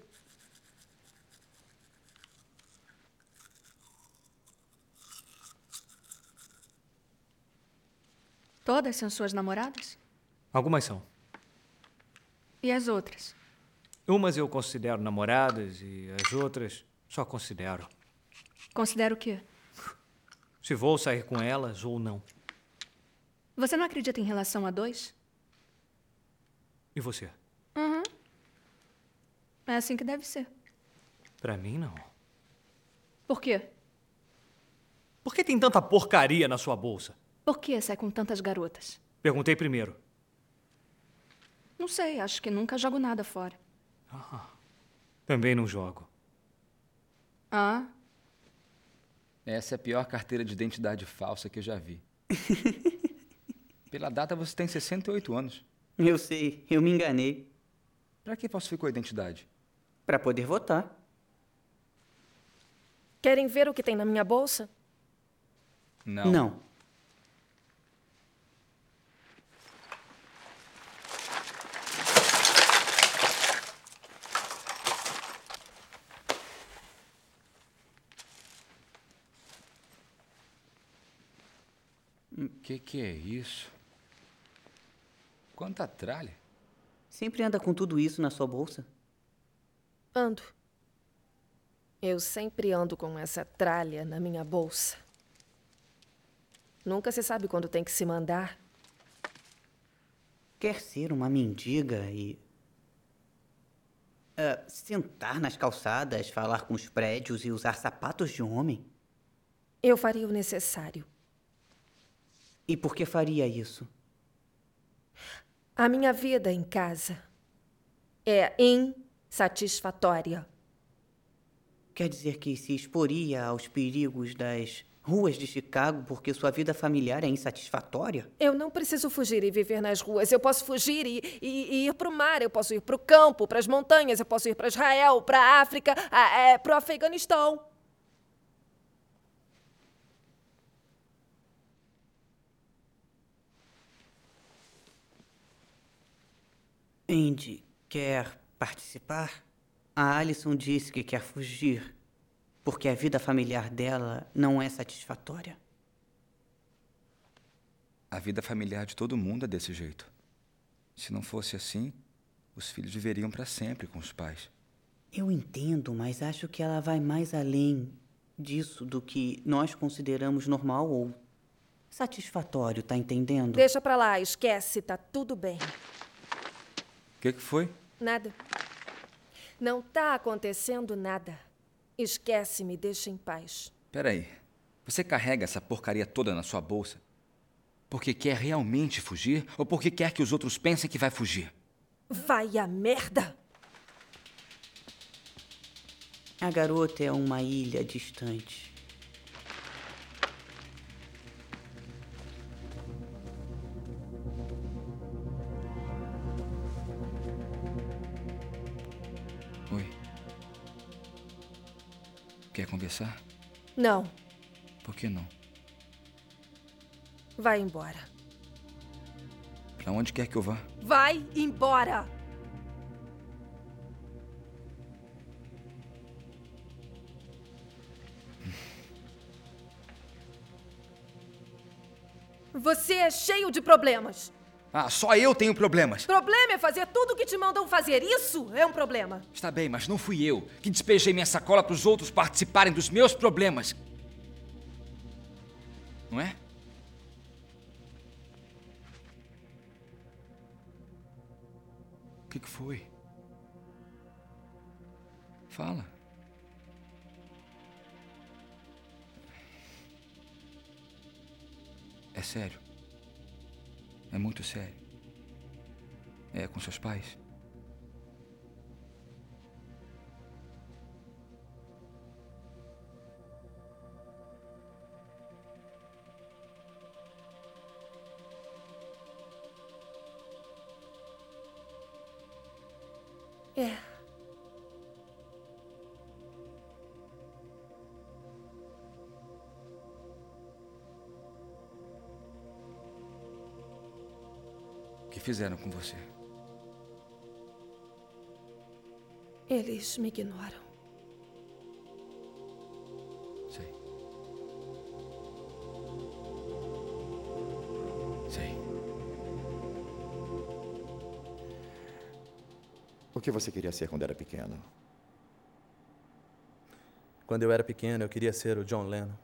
Todas são suas namoradas? Algumas são. E as outras? Umas eu considero namoradas e as outras só considero. Considero o quê? Se vou sair com elas ou não. Você não acredita em relação a dois? E você? Uhum. É assim que deve ser. Pra mim, não. Por quê? Por que tem tanta porcaria na sua bolsa? Por que sai com tantas garotas? Perguntei primeiro. Não sei, acho que nunca jogo nada fora. Também não jogo. Ah? Essa é a pior carteira de identidade falsa que eu já vi. Pela data, você tem 68 anos. Eu sei, eu me enganei. Pra que falsificou a identidade? Pra poder votar. Querem ver o que tem na minha bolsa? Não. Não. Que é isso? Quanta tralha. Sempre anda com tudo isso na sua bolsa? Ando. Eu sempre ando com essa tralha na minha bolsa. Nunca se sabe quando tem que se mandar. Quer ser uma mendiga e... sentar nas calçadas, falar com os prédios e usar sapatos de homem? Eu faria o necessário. E por que faria isso? A minha vida em casa é insatisfatória. Quer dizer que se exporia aos perigos das ruas de Chicago porque sua vida familiar é insatisfatória? Eu não preciso fugir e viver nas ruas. Eu posso fugir e ir para o mar. Eu posso ir para o campo, para as montanhas. Eu posso ir para Israel, para a África, para o Afeganistão. Andy quer participar? A Alison disse que quer fugir porque a vida familiar dela não é satisfatória. A vida familiar de todo mundo é desse jeito. Se não fosse assim, os filhos viveriam para sempre com os pais. Eu entendo, mas acho que ela vai mais além disso do que nós consideramos normal ou satisfatório, tá entendendo? Deixa pra lá, esquece, tá tudo bem. O que foi? Nada. Não tá acontecendo nada. Esquece, me deixa em paz. Peraí, você carrega essa porcaria toda na sua bolsa porque quer realmente fugir ou porque quer que os outros pensem que vai fugir? Vai a merda! A garota é uma ilha distante. Oi. Quer conversar? Não. Por que não? Vai embora. Pra onde quer que eu vá? Vai embora! Você é cheio de problemas. Ah, só eu tenho problemas. Problema é fazer tudo o que te mandam fazer. Isso é um problema. Está bem, mas não fui eu que despejei minha sacola para os outros participarem dos meus problemas. Não é? O que foi? Fala. É sério. É muito sério. É com seus pais? É. O que fizeram com você? Eles me ignoram. Sei. Sei. O que você queria ser quando era pequeno? Quando eu era pequeno, eu queria ser o John Lennon.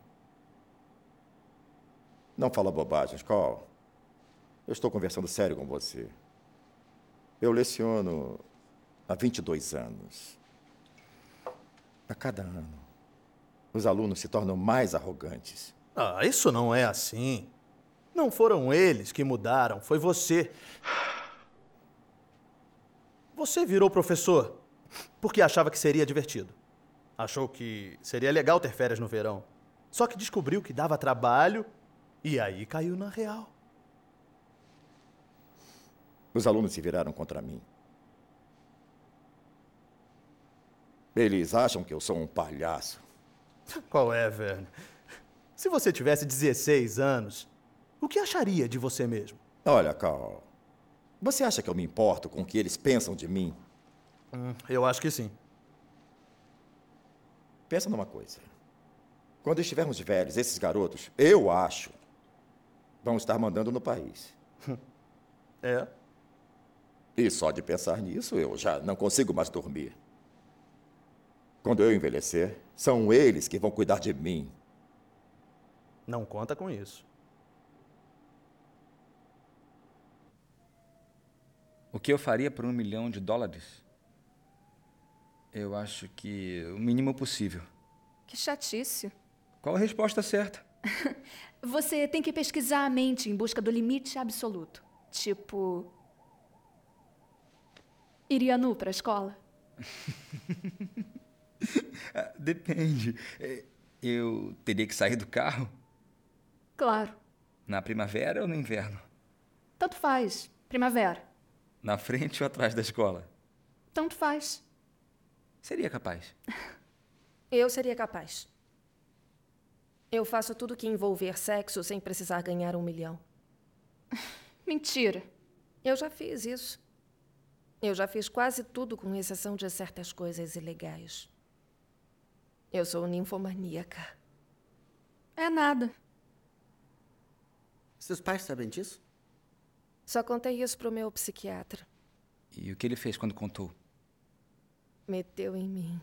Não fala bobagens, Cole. Eu estou conversando sério com você. Eu leciono há 22 anos. A cada ano, os alunos se tornam mais arrogantes. Ah, isso não é assim. Não foram eles que mudaram, foi você. Você virou professor porque achava que seria divertido. Achou que seria legal ter férias no verão. Só que descobriu que dava trabalho e aí caiu na real. Os alunos se viraram contra mim. Eles acham que eu sou um palhaço. Qual é, velho? Se você tivesse 16 anos, o que acharia de você mesmo? Olha, Carl, você acha que eu me importo com o que eles pensam de mim? Eu acho que sim. Pensa numa coisa. Quando estivermos velhos, esses garotos, eu acho, vão estar mandando no país. É? E só de pensar nisso, eu já não consigo mais dormir. Quando eu envelhecer, são eles que vão cuidar de mim. Não conta com isso. O que eu faria por $1 milhão? Eu acho que o mínimo possível. Que chatice. Qual a resposta certa? Você tem que pesquisar a mente em busca do limite absoluto. Tipo... Iria nu pra escola? Depende. Eu teria que sair do carro? Claro. Na primavera ou no inverno? Tanto faz. Primavera. Na frente ou atrás da escola? Tanto faz. Seria capaz. Eu seria capaz. Eu faço tudo que envolver sexo sem precisar ganhar $1 milhão. Mentira. Eu já fiz isso. Eu já fiz quase tudo, com exceção de certas coisas ilegais. Eu sou ninfomaníaca. É nada. Seus pais sabem disso? Só contei isso pro meu psiquiatra. E o que ele fez quando contou? Meteu em mim.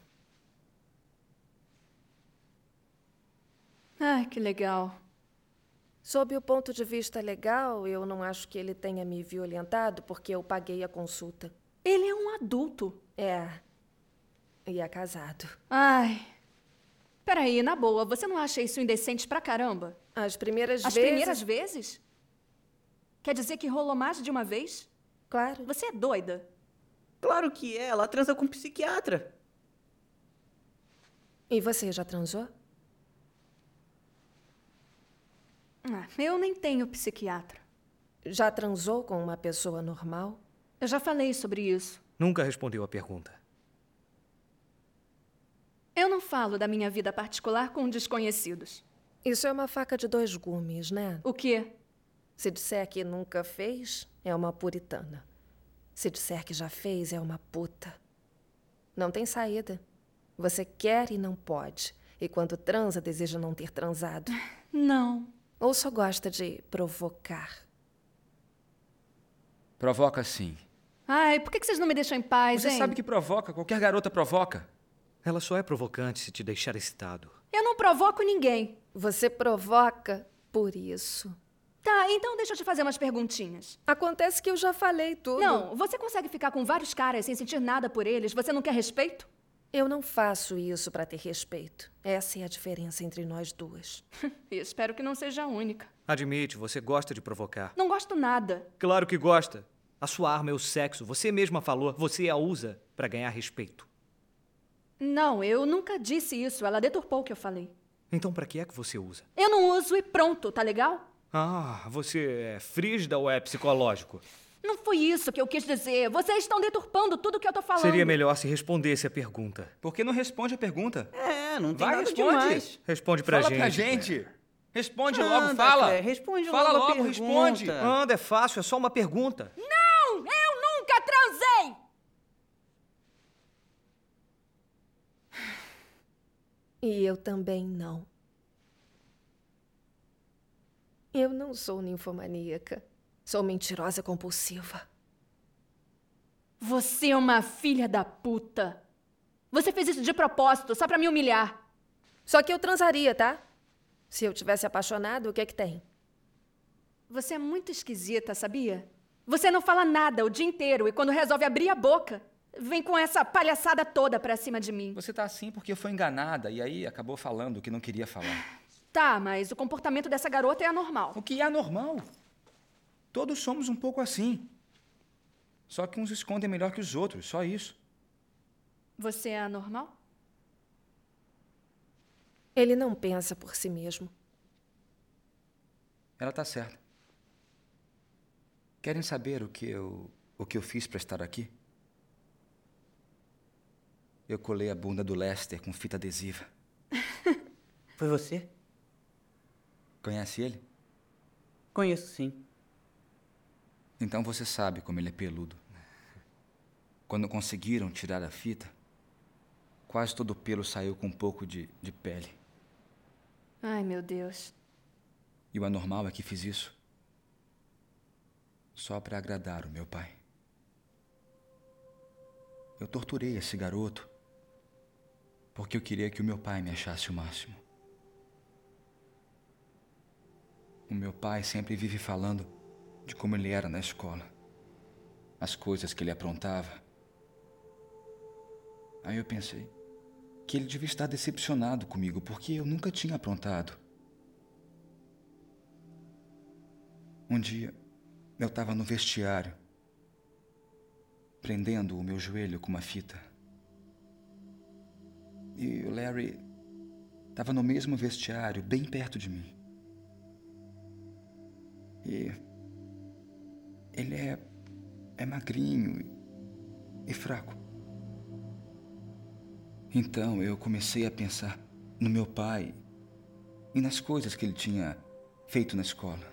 Ai, que legal. Sob o ponto de vista legal, eu não acho que ele tenha me violentado porque eu paguei a consulta. Ele é um adulto. É. E é casado. Ai. Peraí, na boa, você não acha isso indecente pra caramba? As primeiras As vezes... primeiras vezes? Quer dizer que rolou mais de uma vez? Claro. Você é doida. Claro que é, ela transa com um psiquiatra. E você já transou? Eu nem tenho psiquiatra. Já transou com uma pessoa normal? Eu já falei sobre isso. Nunca respondeu a pergunta. Eu não falo da minha vida particular com desconhecidos. Isso é uma faca de 2 gumes, né? O quê? Se disser que nunca fez, é uma puritana. Se disser que já fez, é uma puta. Não tem saída. Você quer e não pode. E quando transa, deseja não ter transado. Não. Ou só gosta de provocar. Provoca sim. Ai, por que vocês não me deixam em paz, Você hein? sabe que provoca. Qualquer garota provoca. Ela só é provocante se te deixar excitado. Eu não provoco ninguém. Você provoca por isso. Tá, então deixa eu te fazer umas perguntinhas. Acontece que eu já falei tudo. Não, você consegue ficar com vários caras sem sentir nada por eles? Você não quer respeito? Eu não faço isso pra ter respeito. Essa é a diferença entre nós duas. E espero que não seja a única. Admite, você gosta de provocar. Não gosto nada. Claro que gosta. A sua arma é o sexo. Você mesma falou. Você a usa pra ganhar respeito. Não, eu nunca disse isso. Ela deturpou o que eu falei. Então pra que é que você usa? Eu não uso e pronto, tá legal? Ah, você é frígida ou é psicológico? Não foi isso que eu quis dizer. Vocês estão deturpando tudo que eu tô falando. Seria melhor se respondesse a pergunta. Por que não responde a pergunta? Não tem Vai, nada responde. demais. Responde pra Fala gente. pra gente. Responde Anda, logo, fala. Claire, responde fala logo a logo, responde. pergunta. Anda, é fácil, é só uma pergunta. Não! Eu nunca transei! E eu também não. Eu não sou ninfomaníaca. Sou mentirosa compulsiva. Você é uma filha da puta. Você fez isso de propósito, só pra me humilhar. Só que eu transaria, tá? Se eu tivesse apaixonado, o que é que tem? Você é muito esquisita, sabia? Você não fala nada o dia inteiro e quando resolve abrir a boca, vem com essa palhaçada toda pra cima de mim. Você tá assim porque foi enganada e aí acabou falando o que não queria falar. Tá, mas o comportamento dessa garota é anormal. O que é anormal? Todos somos um pouco assim. Só que uns escondem melhor que os outros, só isso. Você é anormal? Ele não pensa por si mesmo. Ela tá certa. Querem saber o que eu fiz pra estar aqui? Eu colei a bunda do Lester com fita adesiva. Foi você? Conhece ele? Conheço, sim. Então você sabe como ele é peludo. Quando conseguiram tirar a fita, quase todo o pelo saiu com um pouco de pele. Ai, meu Deus. E o anormal é que fiz isso só para agradar o meu pai. Eu torturei esse garoto porque eu queria que o meu pai me achasse o máximo. O meu pai sempre vive falando de como ele era na escola. as coisas que ele aprontava. Aí eu pensei que ele devia estar decepcionado comigo, porque eu nunca tinha aprontado. Um dia, eu estava no vestiário, prendendo o meu joelho com uma fita. E o Larry estava no mesmo vestiário, bem perto de mim. E ele é magrinho e fraco. Então eu comecei a pensar no meu pai e nas coisas que ele tinha feito na escola.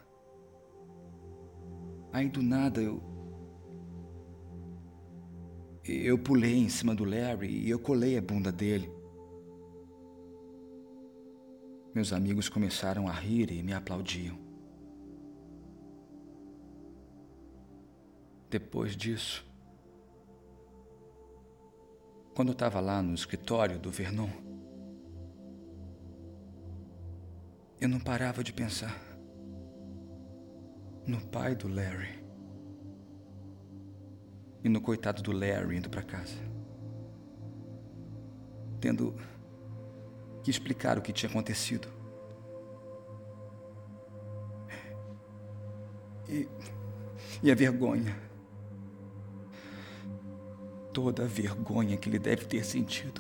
Aí do nada eu pulei em cima do Larry e eu colei a bunda dele. Meus amigos começaram a rir e me aplaudiam. Depois disso, quando eu estava lá no escritório do Vernon, eu não parava de pensar no pai do Larry e no coitado do Larry indo para casa, tendo que explicar o que tinha acontecido. E a vergonha. Toda a vergonha que ele deve ter sentido.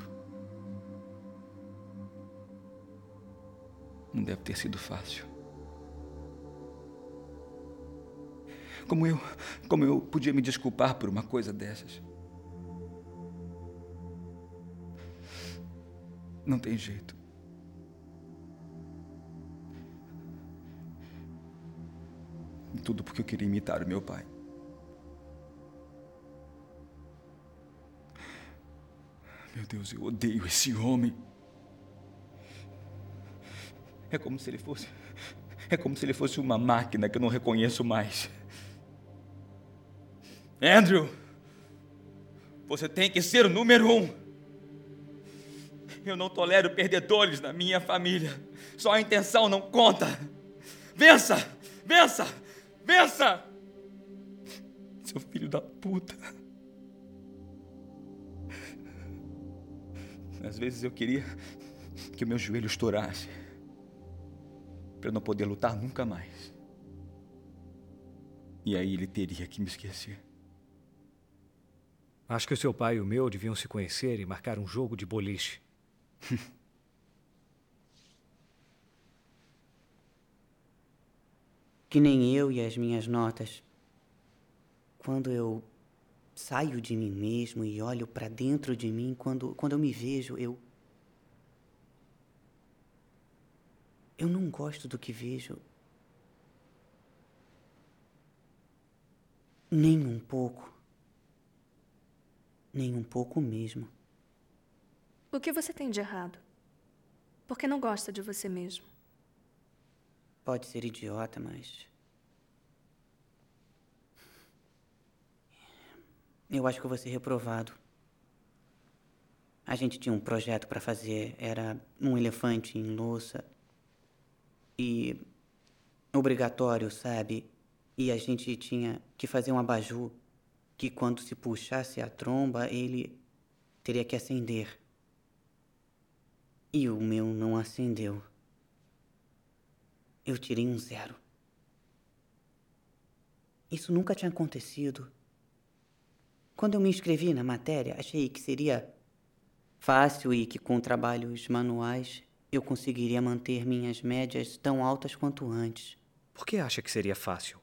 Não deve ter sido fácil. Como eu podia me desculpar por uma coisa dessas? Não tem jeito. Tudo porque eu queria imitar o meu pai. Meu Deus, eu odeio esse homem. É como se ele fosse uma máquina que eu não reconheço mais. Andrew, você tem que ser o número 1. Eu não tolero perdedores na minha família. Só a intenção não conta. Vença! Vença! Vença! Seu filho da puta. Às vezes eu queria que o meu joelho estourasse para eu não poder lutar nunca mais. E aí ele teria que me esquecer. Acho que o seu pai e o meu deviam se conhecer e marcar um jogo de boliche. Que nem eu e as minhas notas. Quando eu saio de mim mesmo e olho para dentro de mim, quando eu me vejo, eu não gosto do que vejo. Nem um pouco. Nem um pouco mesmo. O que você tem de errado? Por que não gosta de você mesmo? Pode ser idiota, mas eu acho que eu vou ser reprovado. A gente tinha um projeto para fazer, era um elefante em louça. E obrigatório, sabe? E a gente tinha que fazer um abajur que quando se puxasse a tromba, ele teria que acender. E o meu não acendeu. Eu tirei um 0. Isso nunca tinha acontecido. Quando eu me inscrevi na matéria, achei que seria fácil e que com trabalhos manuais eu conseguiria manter minhas médias tão altas quanto antes. Por que acha que seria fácil?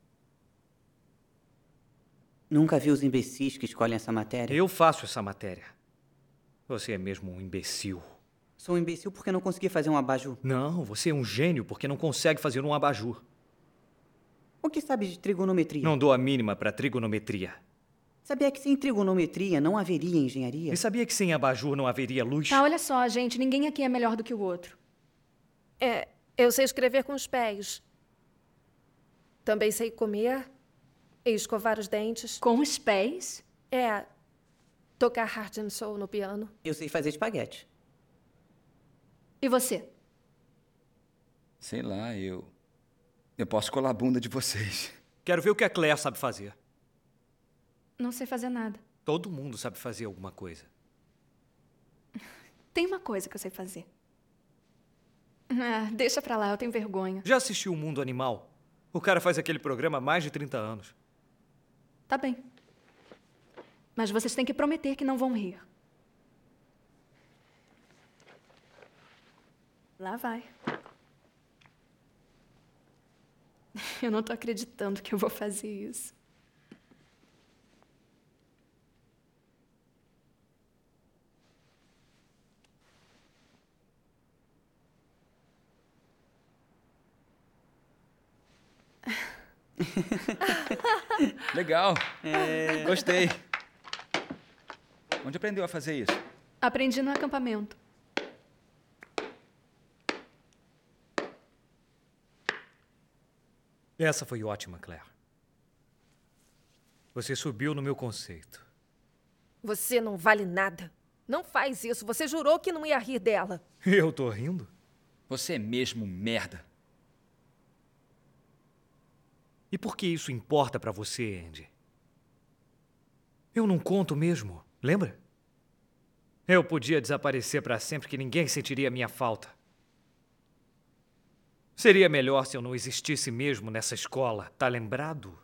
Nunca vi os imbecis que escolhem essa matéria? Eu faço essa matéria. Você é mesmo um imbecil. Sou um imbecil porque não consegui fazer um abajur. Não, você é um gênio porque não consegue fazer um abajur. O que sabe de trigonometria? Não dou a mínima para trigonometria. Sabia que sem trigonometria não haveria engenharia? E sabia que sem abajur não haveria luz? Tá, olha só, gente. Ninguém aqui é melhor do que o outro. Eu sei escrever com os pés. Também sei comer e escovar os dentes. Com os pés? Tocar Heart and Soul no piano. Eu sei fazer espaguete. E você? Sei lá, eu posso colar a bunda de vocês. Quero ver o que a Claire sabe fazer. Não sei fazer nada. Todo mundo sabe fazer alguma coisa. Tem uma coisa que eu sei fazer. Ah, deixa pra lá, eu tenho vergonha. Já assistiu O Mundo Animal? O cara faz aquele programa há mais de 30 anos. Tá bem. Mas vocês têm que prometer que não vão rir. Lá vai. Eu não tô acreditando que eu vou fazer isso. Legal. Gostei. Onde aprendeu a fazer isso? Aprendi no acampamento. Essa foi ótima, Claire. Você subiu no meu conceito. Você não vale nada. Não faz isso. Você jurou que não ia rir dela. Eu tô rindo? Você é mesmo um merda. E por que isso importa pra você, Andy? Eu não conto mesmo, lembra? Eu podia desaparecer pra sempre que ninguém sentiria minha falta. Seria melhor se eu não existisse mesmo nessa escola, tá lembrado?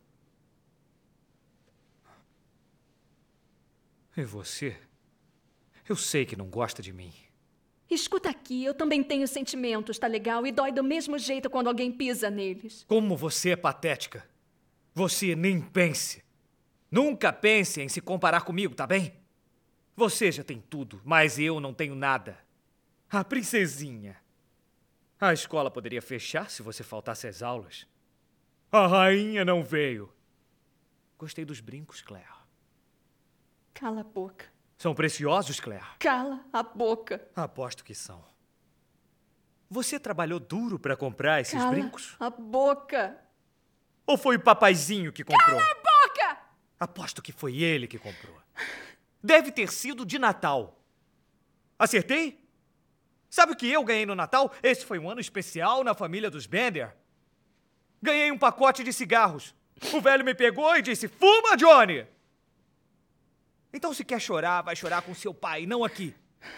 E você? Eu sei que não gosta de mim. Escuta aqui, eu também tenho sentimentos, tá legal? E dói do mesmo jeito quando alguém pisa neles. Como você é patética. Você nem pense. Nunca pense em se comparar comigo, tá bem? Você já tem tudo, mas eu não tenho nada. A princesinha. A escola poderia fechar se você faltasse às aulas. A rainha não veio. Gostei dos brincos, Claire. Cala a boca. São preciosos, Claire? Cala a boca. Aposto que são. Você trabalhou duro para comprar esses brincos? Cala a boca. Ou foi o papaizinho que comprou? Cala a boca! Aposto que foi ele que comprou. Deve ter sido de Natal. Acertei? Sabe o que eu ganhei no Natal? Esse foi um ano especial na família dos Bender. Ganhei um pacote de cigarros. O velho me pegou e disse, fuma, Johnny! Então, se quer chorar, vai chorar com seu pai, não aqui.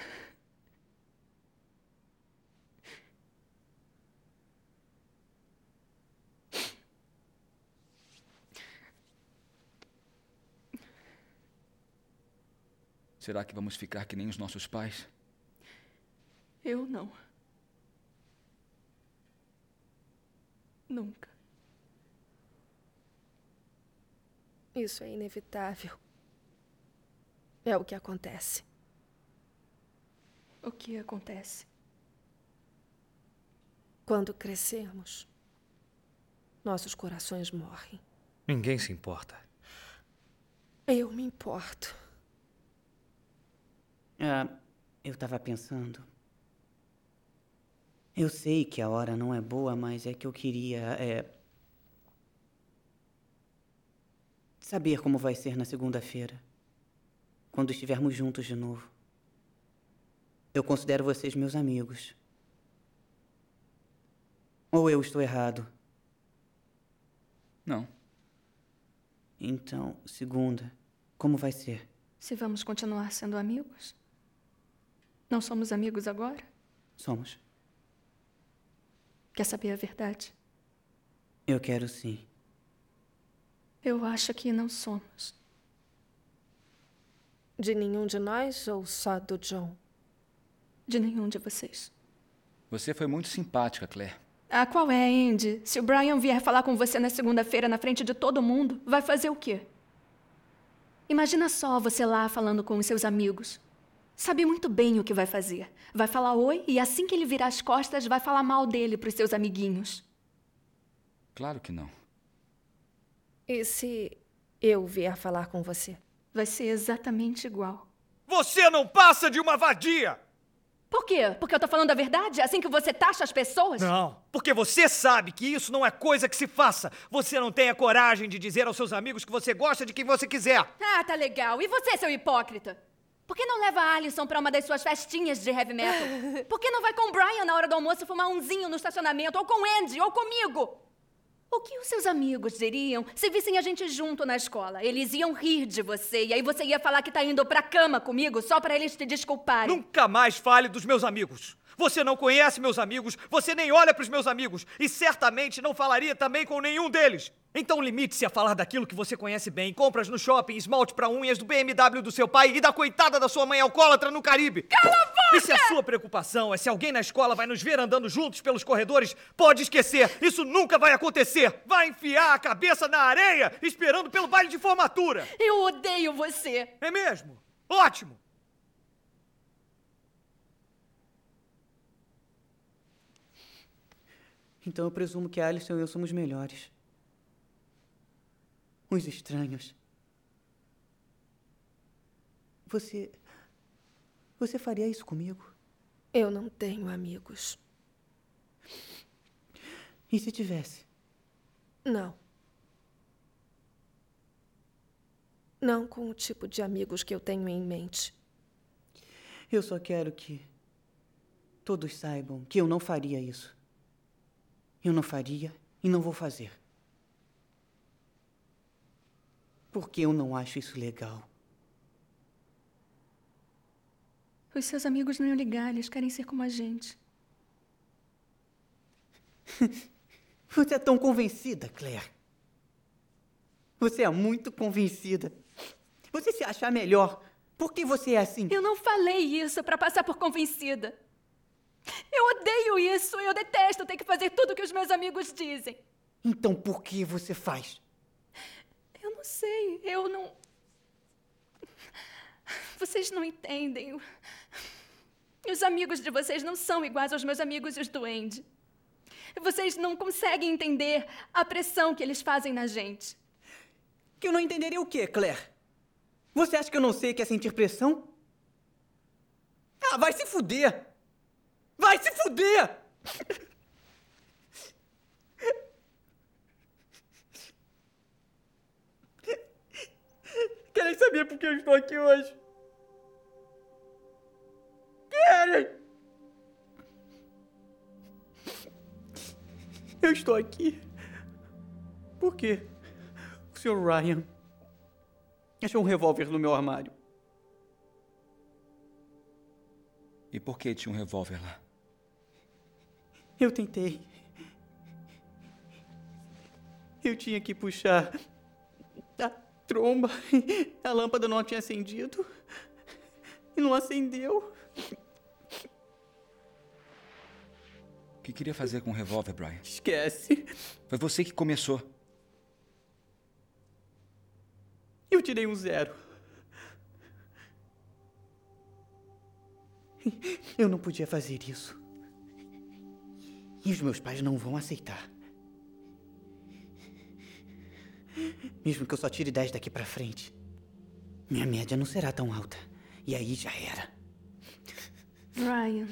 Será que vamos ficar que nem os nossos pais? Eu não. Nunca. Isso é inevitável. É o que acontece. O que acontece? Quando crescemos, nossos corações morrem. Ninguém se importa. Eu me importo. Eu tava pensando. Eu sei que a hora não é boa, mas é que eu queria saber como vai ser na segunda-feira, quando estivermos juntos de novo. Eu considero vocês meus amigos. Ou eu estou errado? Não. Então, segunda, como vai ser? Se vamos continuar sendo amigos? Não somos amigos agora? Somos. Quer saber a verdade? Eu quero sim. Eu acho que não somos. De nenhum de nós ou só do John? De nenhum de vocês. Você foi muito simpática, Claire. Ah, qual é, Andy? Se o Brian vier falar com você na segunda-feira na frente de todo mundo, vai fazer o quê? Imagina só você lá falando com os seus amigos. Sabe muito bem o que vai fazer. Vai falar oi e assim que ele virar as costas, vai falar mal dele para os seus amiguinhos. Claro que não. E se eu vier falar com você? Vai ser exatamente igual. Você não passa de uma vadia! Por quê? Porque eu tô falando a verdade? Assim que você taxa as pessoas? Não, porque você sabe que isso não é coisa que se faça. Você não tem a coragem de dizer aos seus amigos que você gosta de quem você quiser. Ah, tá legal. E você, seu hipócrita? Por que não leva a Alison pra uma das suas festinhas de heavy metal? Por que não vai com o Brian na hora do almoço fumar umzinho no estacionamento? Ou com o Andy? Ou comigo? O que os seus amigos diriam se vissem a gente junto na escola? Eles iam rir de você e aí você ia falar que tá indo pra cama comigo só pra eles te desculparem. Nunca mais fale dos meus amigos. Você não conhece meus amigos, você nem olha pros meus amigos e certamente não falaria também com nenhum deles. Então limite-se a falar daquilo que você conhece bem. Compras no shopping, esmalte pra unhas do BMW do seu pai e da coitada da sua mãe alcoólatra no Caribe. Cala a boca! E se a sua preocupação é se alguém na escola vai nos ver andando juntos pelos corredores, pode esquecer. Isso nunca vai acontecer. Vai enfiar a cabeça na areia esperando pelo baile de formatura. Eu odeio você. É mesmo? Ótimo. Então eu presumo que a Alison e eu somos melhores. Uns estranhos. Você faria isso comigo? Eu não tenho amigos. E se tivesse? Não. Não com o tipo de amigos que eu tenho em mente. Eu só quero que todos saibam que eu não faria isso. Eu não faria e não vou fazer. Porque eu não acho isso legal. Os seus amigos não iam ligar, eles querem ser como a gente. Você é tão convencida, Claire. Você é muito convencida. Você se acha melhor. Por que você é assim? Eu não falei isso pra passar por convencida. Eu odeio isso. Eu detesto ter que fazer tudo o que os meus amigos dizem. Então por que você faz? Eu não sei. Eu não... Vocês não entendem. Os amigos de vocês não são iguais aos meus amigos e os do Andy. Vocês não conseguem entender a pressão que eles fazem na gente. Que eu não entenderia o quê, Claire? Você acha que eu não sei o que é sentir pressão? Ah, vai se fuder! Vai se fuder! Querem saber por que eu estou aqui hoje? Querem! Eu estou aqui porque o Sr. Ryan achou um revólver no meu armário. E por que tinha um revólver lá? Eu tentei. Eu tinha que puxar a tromba. A lâmpada não tinha acendido. E não acendeu. O que queria fazer com o revólver, Brian? Esquece. Foi você que começou. Eu tirei um 0. Eu não podia fazer isso. E os meus pais não vão aceitar. Mesmo que eu só tire 10 daqui pra frente, minha média não será tão alta. E aí já era. Ryan.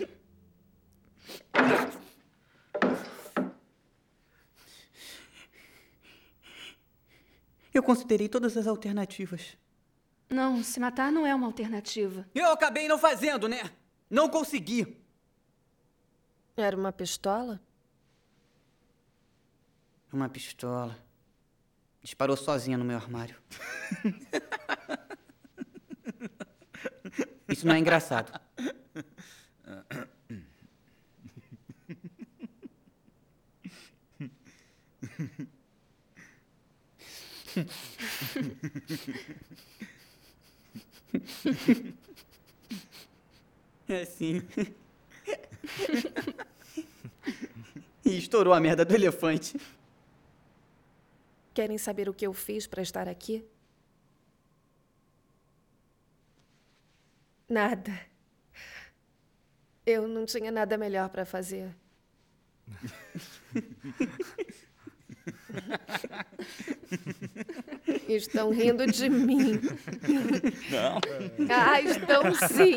Eu considerei todas as alternativas. Não, se matar não é uma alternativa. Eu acabei não fazendo, né? Não consegui. Era uma pistola? Uma pistola. Disparou sozinha no meu armário. Isso não é engraçado. É sim. E estourou a merda do elefante. Querem saber o que eu fiz para estar aqui? Nada. Eu não tinha nada melhor para fazer. Estão rindo de mim. Não. Ah, estão sim.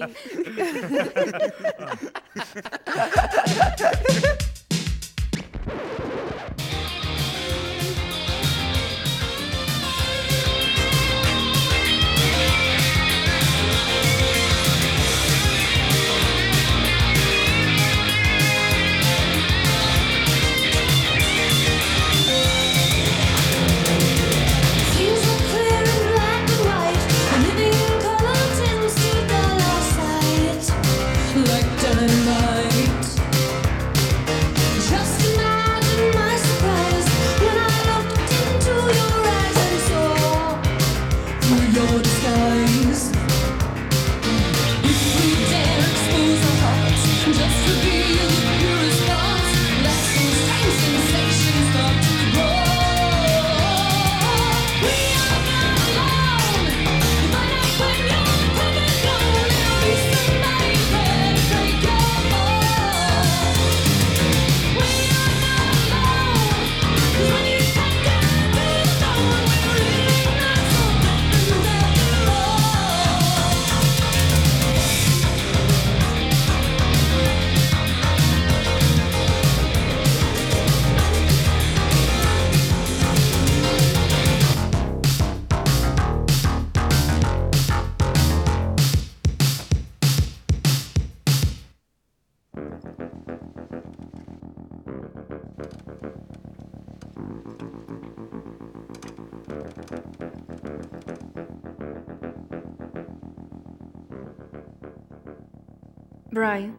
Brian.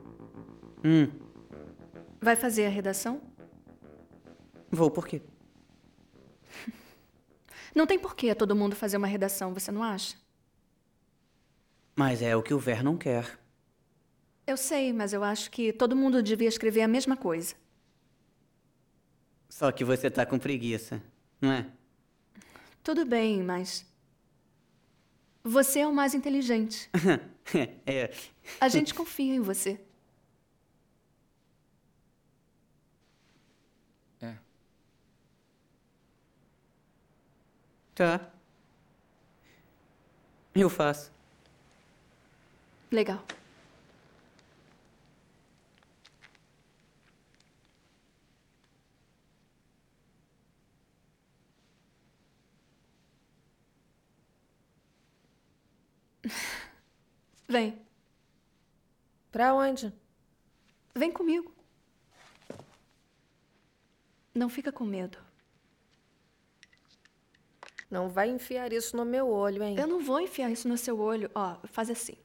Vai fazer a redação? Vou, por quê? Não tem porquê todo mundo fazer uma redação, você não acha? Mas é o que o Vernon quer. Eu sei, mas eu acho que todo mundo devia escrever a mesma coisa. Só que você tá com preguiça, não é? Tudo bem, mas... Você é o mais inteligente. É. A gente confia em você. É. Tá. Eu faço. Legal. Vem. Pra onde? Vem comigo. Não fica com medo. Não vai enfiar isso no meu olho, hein? Eu não vou enfiar isso no seu olho. Ó, faz assim.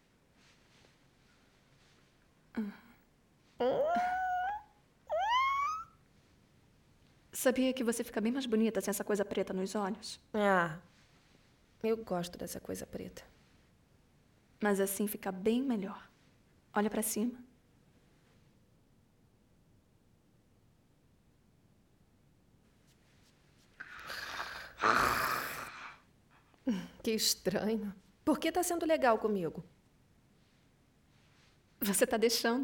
Sabia que você fica bem mais bonita sem essa coisa preta nos olhos? Ah, eu gosto dessa coisa preta. Mas assim fica bem melhor. Olha pra cima. Que estranho. Por que tá sendo legal comigo? Você tá deixando.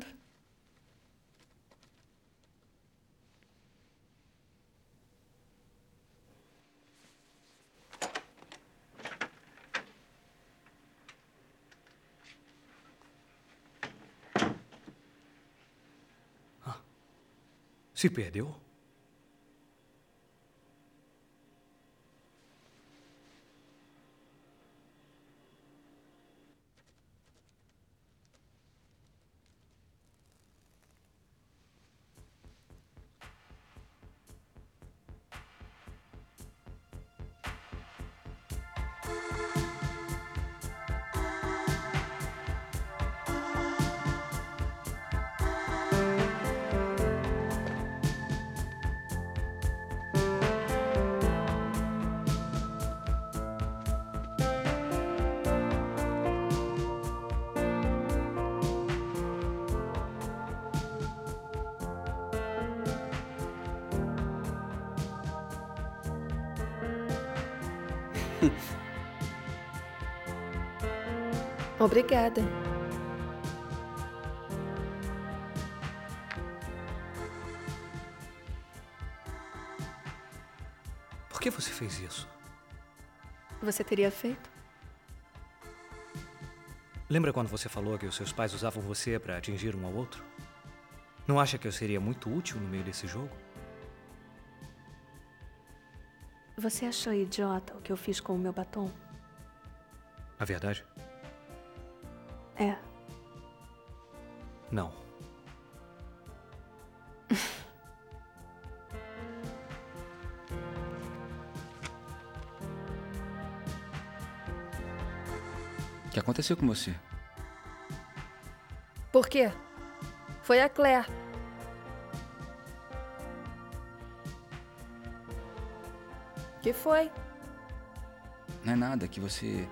Se perdeu? Obrigada. Por que você fez isso? Você teria feito? Lembra quando você falou que os seus pais usavam você para atingir um ao outro? Não acha que eu seria muito útil no meio desse jogo? Você achou idiota o que eu fiz com o meu batom? A verdade? É. Não. O que aconteceu com você? Por quê? Foi a Claire. Que foi? Não é nada, que você...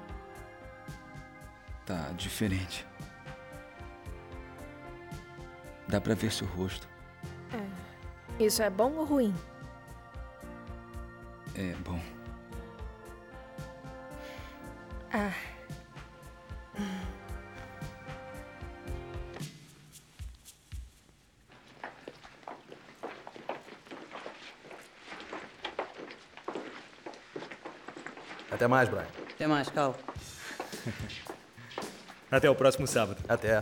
tá diferente. Dá pra ver seu rosto. Isso é bom ou ruim? É bom. Ah. Até mais, Brian. Até mais, Cal. Até o próximo sábado. Até.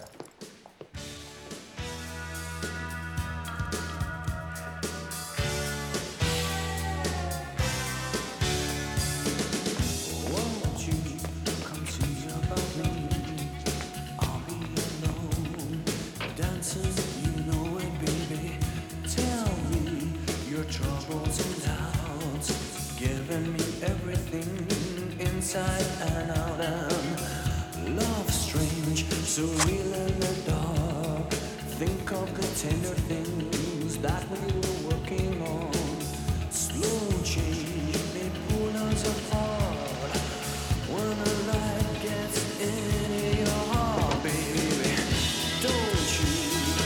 troubles and doubts, giving me everything inside and out, and love strange, surreal in the dark. Think of the tender things that we were working on. Slow change may pull us apart when the light gets in your heart, baby. Don't you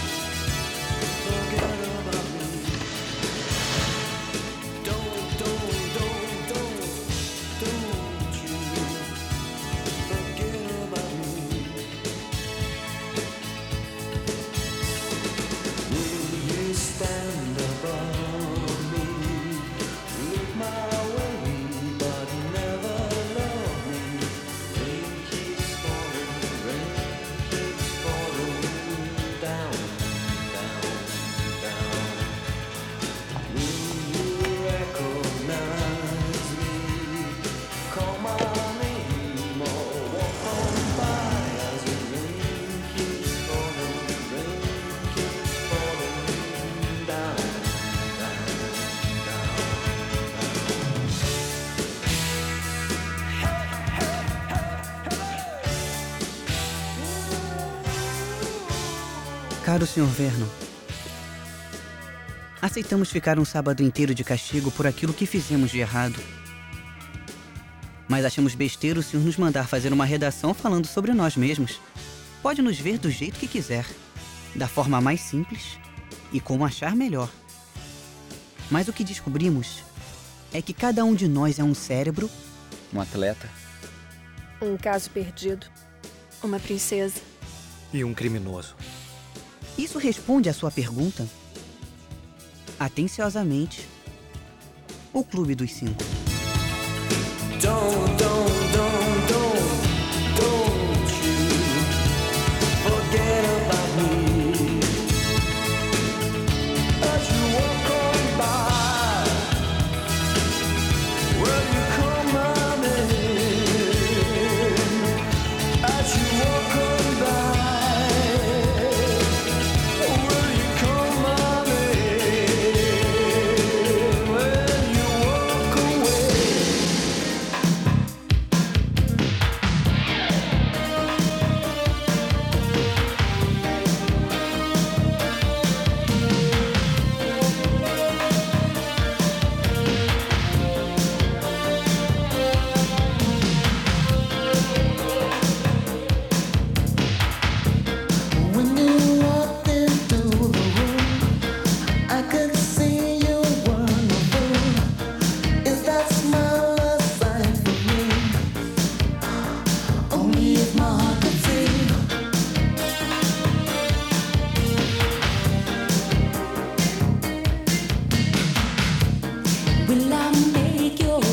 forget about me. Don't you forget about me. Will you stand above me? Look my way, but never love me. Rain keeps falling down, down, down. Will you recognize me? Call my name or walk on by as the rain keeps falling down, down, down. Caro Sr. Vernon, aceitamos ficar um sábado inteiro de castigo por aquilo que fizemos de errado. Mas achamos besteira o senhor nos mandar fazer uma redação falando sobre nós mesmos. Pode nos ver do jeito que quiser, da forma mais simples e como achar melhor. Mas o que descobrimos é que cada um de nós é um cérebro, Um atleta. Um caso perdido. Uma princesa. E um criminoso. Isso responde à sua pergunta? Atenciosamente, o Clube dos Cinco. Don't you forget about me. As you walk on by, will you come on in? As you walk on by, will you come on in? When you walk away. When you walked into the room, I could see you wonderful. Is that smile a sign for me? Only if my heart could see. Will I make your